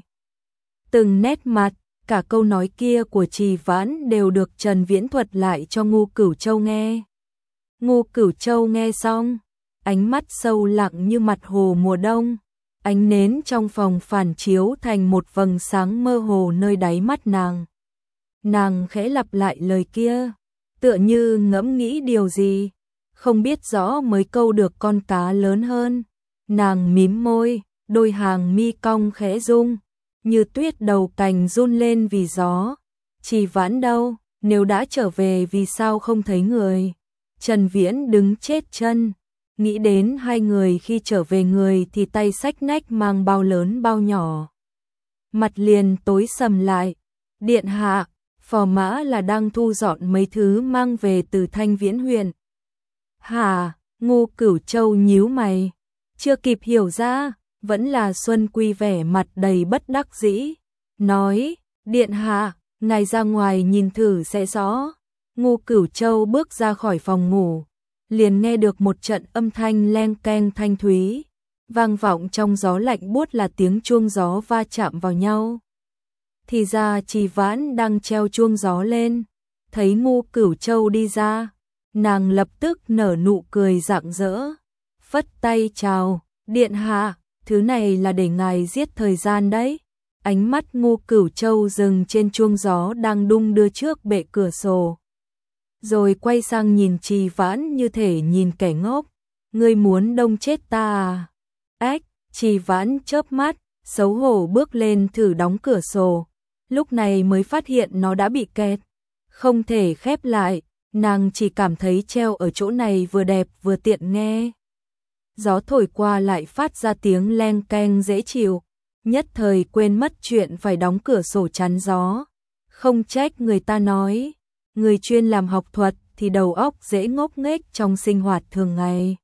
[SPEAKER 1] từng nét mặt, cả câu nói kia của Trì Vãn đều được Trần Viễn thuật lại cho Ngô Cửu Châu nghe. Ngô Cửu Châu nghe xong, ánh mắt sâu lặng như mặt hồ mùa đông, ánh nến trong phòng phản chiếu thành một vầng sáng mơ hồ nơi đáy mắt nàng. Nàng khẽ lặp lại lời kia, tựa như ngẫm nghĩ điều gì, không biết rõ mới câu được con cá lớn hơn. Nàng mím môi, đôi hàng mi cong khẽ rung, như tuyết đầu cành run lên vì gió. Trì Vãn đâu, nếu đã trở về vì sao không thấy người? Trần Viễn đứng chết chân, nghĩ đến hai người khi trở về người thì tay xách nách mang bao lớn bao nhỏ. Mặt liền tối sầm lại. Điện hạ, phò mã là đang thu dọn mấy thứ mang về từ Thanh Viễn huyện. Hả? Ngô Cửu Châu nhíu mày, chưa kịp hiểu ra, vẫn là Xuân Quy vẻ mặt đầy bất đắc dĩ, nói, điện hạ, ngài ra ngoài nhìn thử sẽ rõ. Ngô Cửu Châu bước ra khỏi phòng ngủ, liền nghe được một trận âm thanh leng keng thanh thúy, vang vọng trong gió lạnh buốt là tiếng chuông gió va chạm vào nhau. Thì ra Trì Vãn đang treo chuông gió lên, thấy Ngô Cửu Châu đi ra, nàng lập tức nở nụ cười rạng rỡ, phất tay chào, điện hạ, thứ này là để ngài giết thời gian đấy. Ánh mắt Ngô Cửu Châu dừng trên chuông gió đang đung đưa trước bệ cửa sổ, rồi quay sang nhìn Trì Vãn như thể nhìn kẻ ngốc. Ngươi muốn đông chết ta à? Ách, Trì Vãn chớp mắt, xấu hổ bước lên thử đóng cửa sổ, lúc này mới phát hiện nó đã bị kẹt, không thể khép lại, nàng chỉ cảm thấy treo ở chỗ này vừa đẹp vừa tiện nghe. Gió thổi qua lại phát ra tiếng leng keng dễ chịu, nhất thời quên mất chuyện phải đóng cửa sổ chắn gió. Không trách người ta nói, người chuyên làm học thuật thì đầu óc dễ ngốc nghếch trong sinh hoạt thường ngày.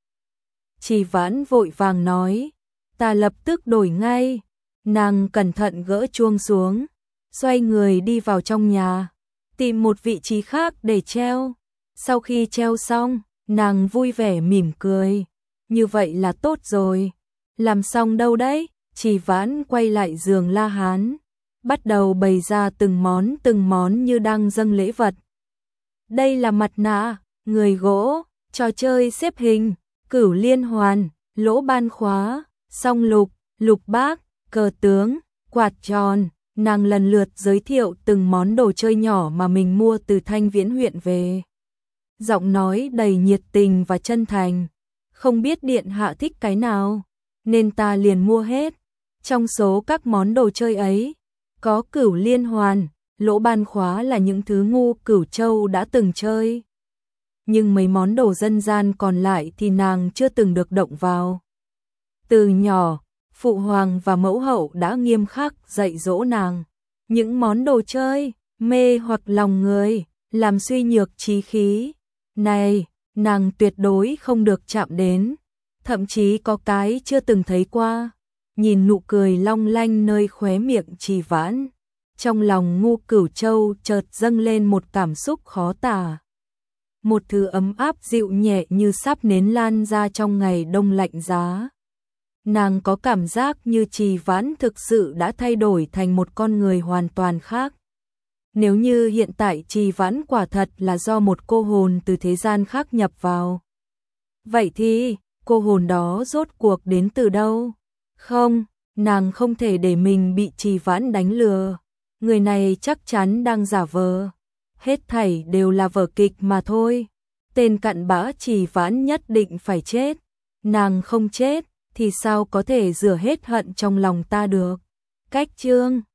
[SPEAKER 1] Trì Vãn vội vàng nói, ta lập tức đổi ngay. Nàng cẩn thận gỡ chuông xuống, xoay người đi vào trong nhà, tìm một vị trí khác để treo. Sau khi treo xong, nàng vui vẻ mỉm cười. Như vậy là tốt rồi. Làm xong đâu đấy? Trì Vãn quay lại giường La Hán, bắt đầu bày ra từng món như đang dâng lễ vật. Đây là mặt nạ, người gỗ, trò chơi xếp hình, cửu liên hoàn, lỗ ban khóa, song lục, lục bát, cờ tướng, quạt tròn. Nàng lần lượt giới thiệu từng món đồ chơi nhỏ mà mình mua từ Thanh Viễn huyện về. Giọng nói đầy nhiệt tình và chân thành. Không biết điện hạ thích cái nào, nên ta liền mua hết. Trong số các món đồ chơi ấy, có cửu liên hoàn, lỗ ban khóa là những thứ ngu Cửu Châu đã từng chơi. Nhưng mấy món đồ dân gian còn lại thì nàng chưa từng được động vào. Từ nhỏ, phụ hoàng và mẫu hậu đã nghiêm khắc dạy dỗ nàng. Những món đồ chơi, mê hoặc lòng người, làm suy nhược trí khí. Này, nàng tuyệt đối không được chạm đến. Thậm chí có cái chưa từng thấy qua. Nhìn nụ cười long lanh nơi khóe miệng Trì Vãn, trong lòng ngu Cửu Châu chợt dâng lên một cảm xúc khó tả. Một thứ ấm áp dịu nhẹ như sắp nến lan ra trong ngày đông lạnh giá. Nàng có cảm giác như Trì Vãn thực sự đã thay đổi thành một con người hoàn toàn khác. Nếu như hiện tại Trì Vãn quả thật là do một cô hồn từ thế gian khác nhập vào, vậy thì cô hồn đó rốt cuộc đến từ đâu? Không, nàng không thể để mình bị Trì Vãn đánh lừa. Người này chắc chắn đang giả vờ. Hết thảy đều là vở kịch mà thôi. Tên cặn bã Trì Vãn nhất định phải chết. Nàng không chết thì sao có thể rửa hết hận trong lòng ta được. Cách chương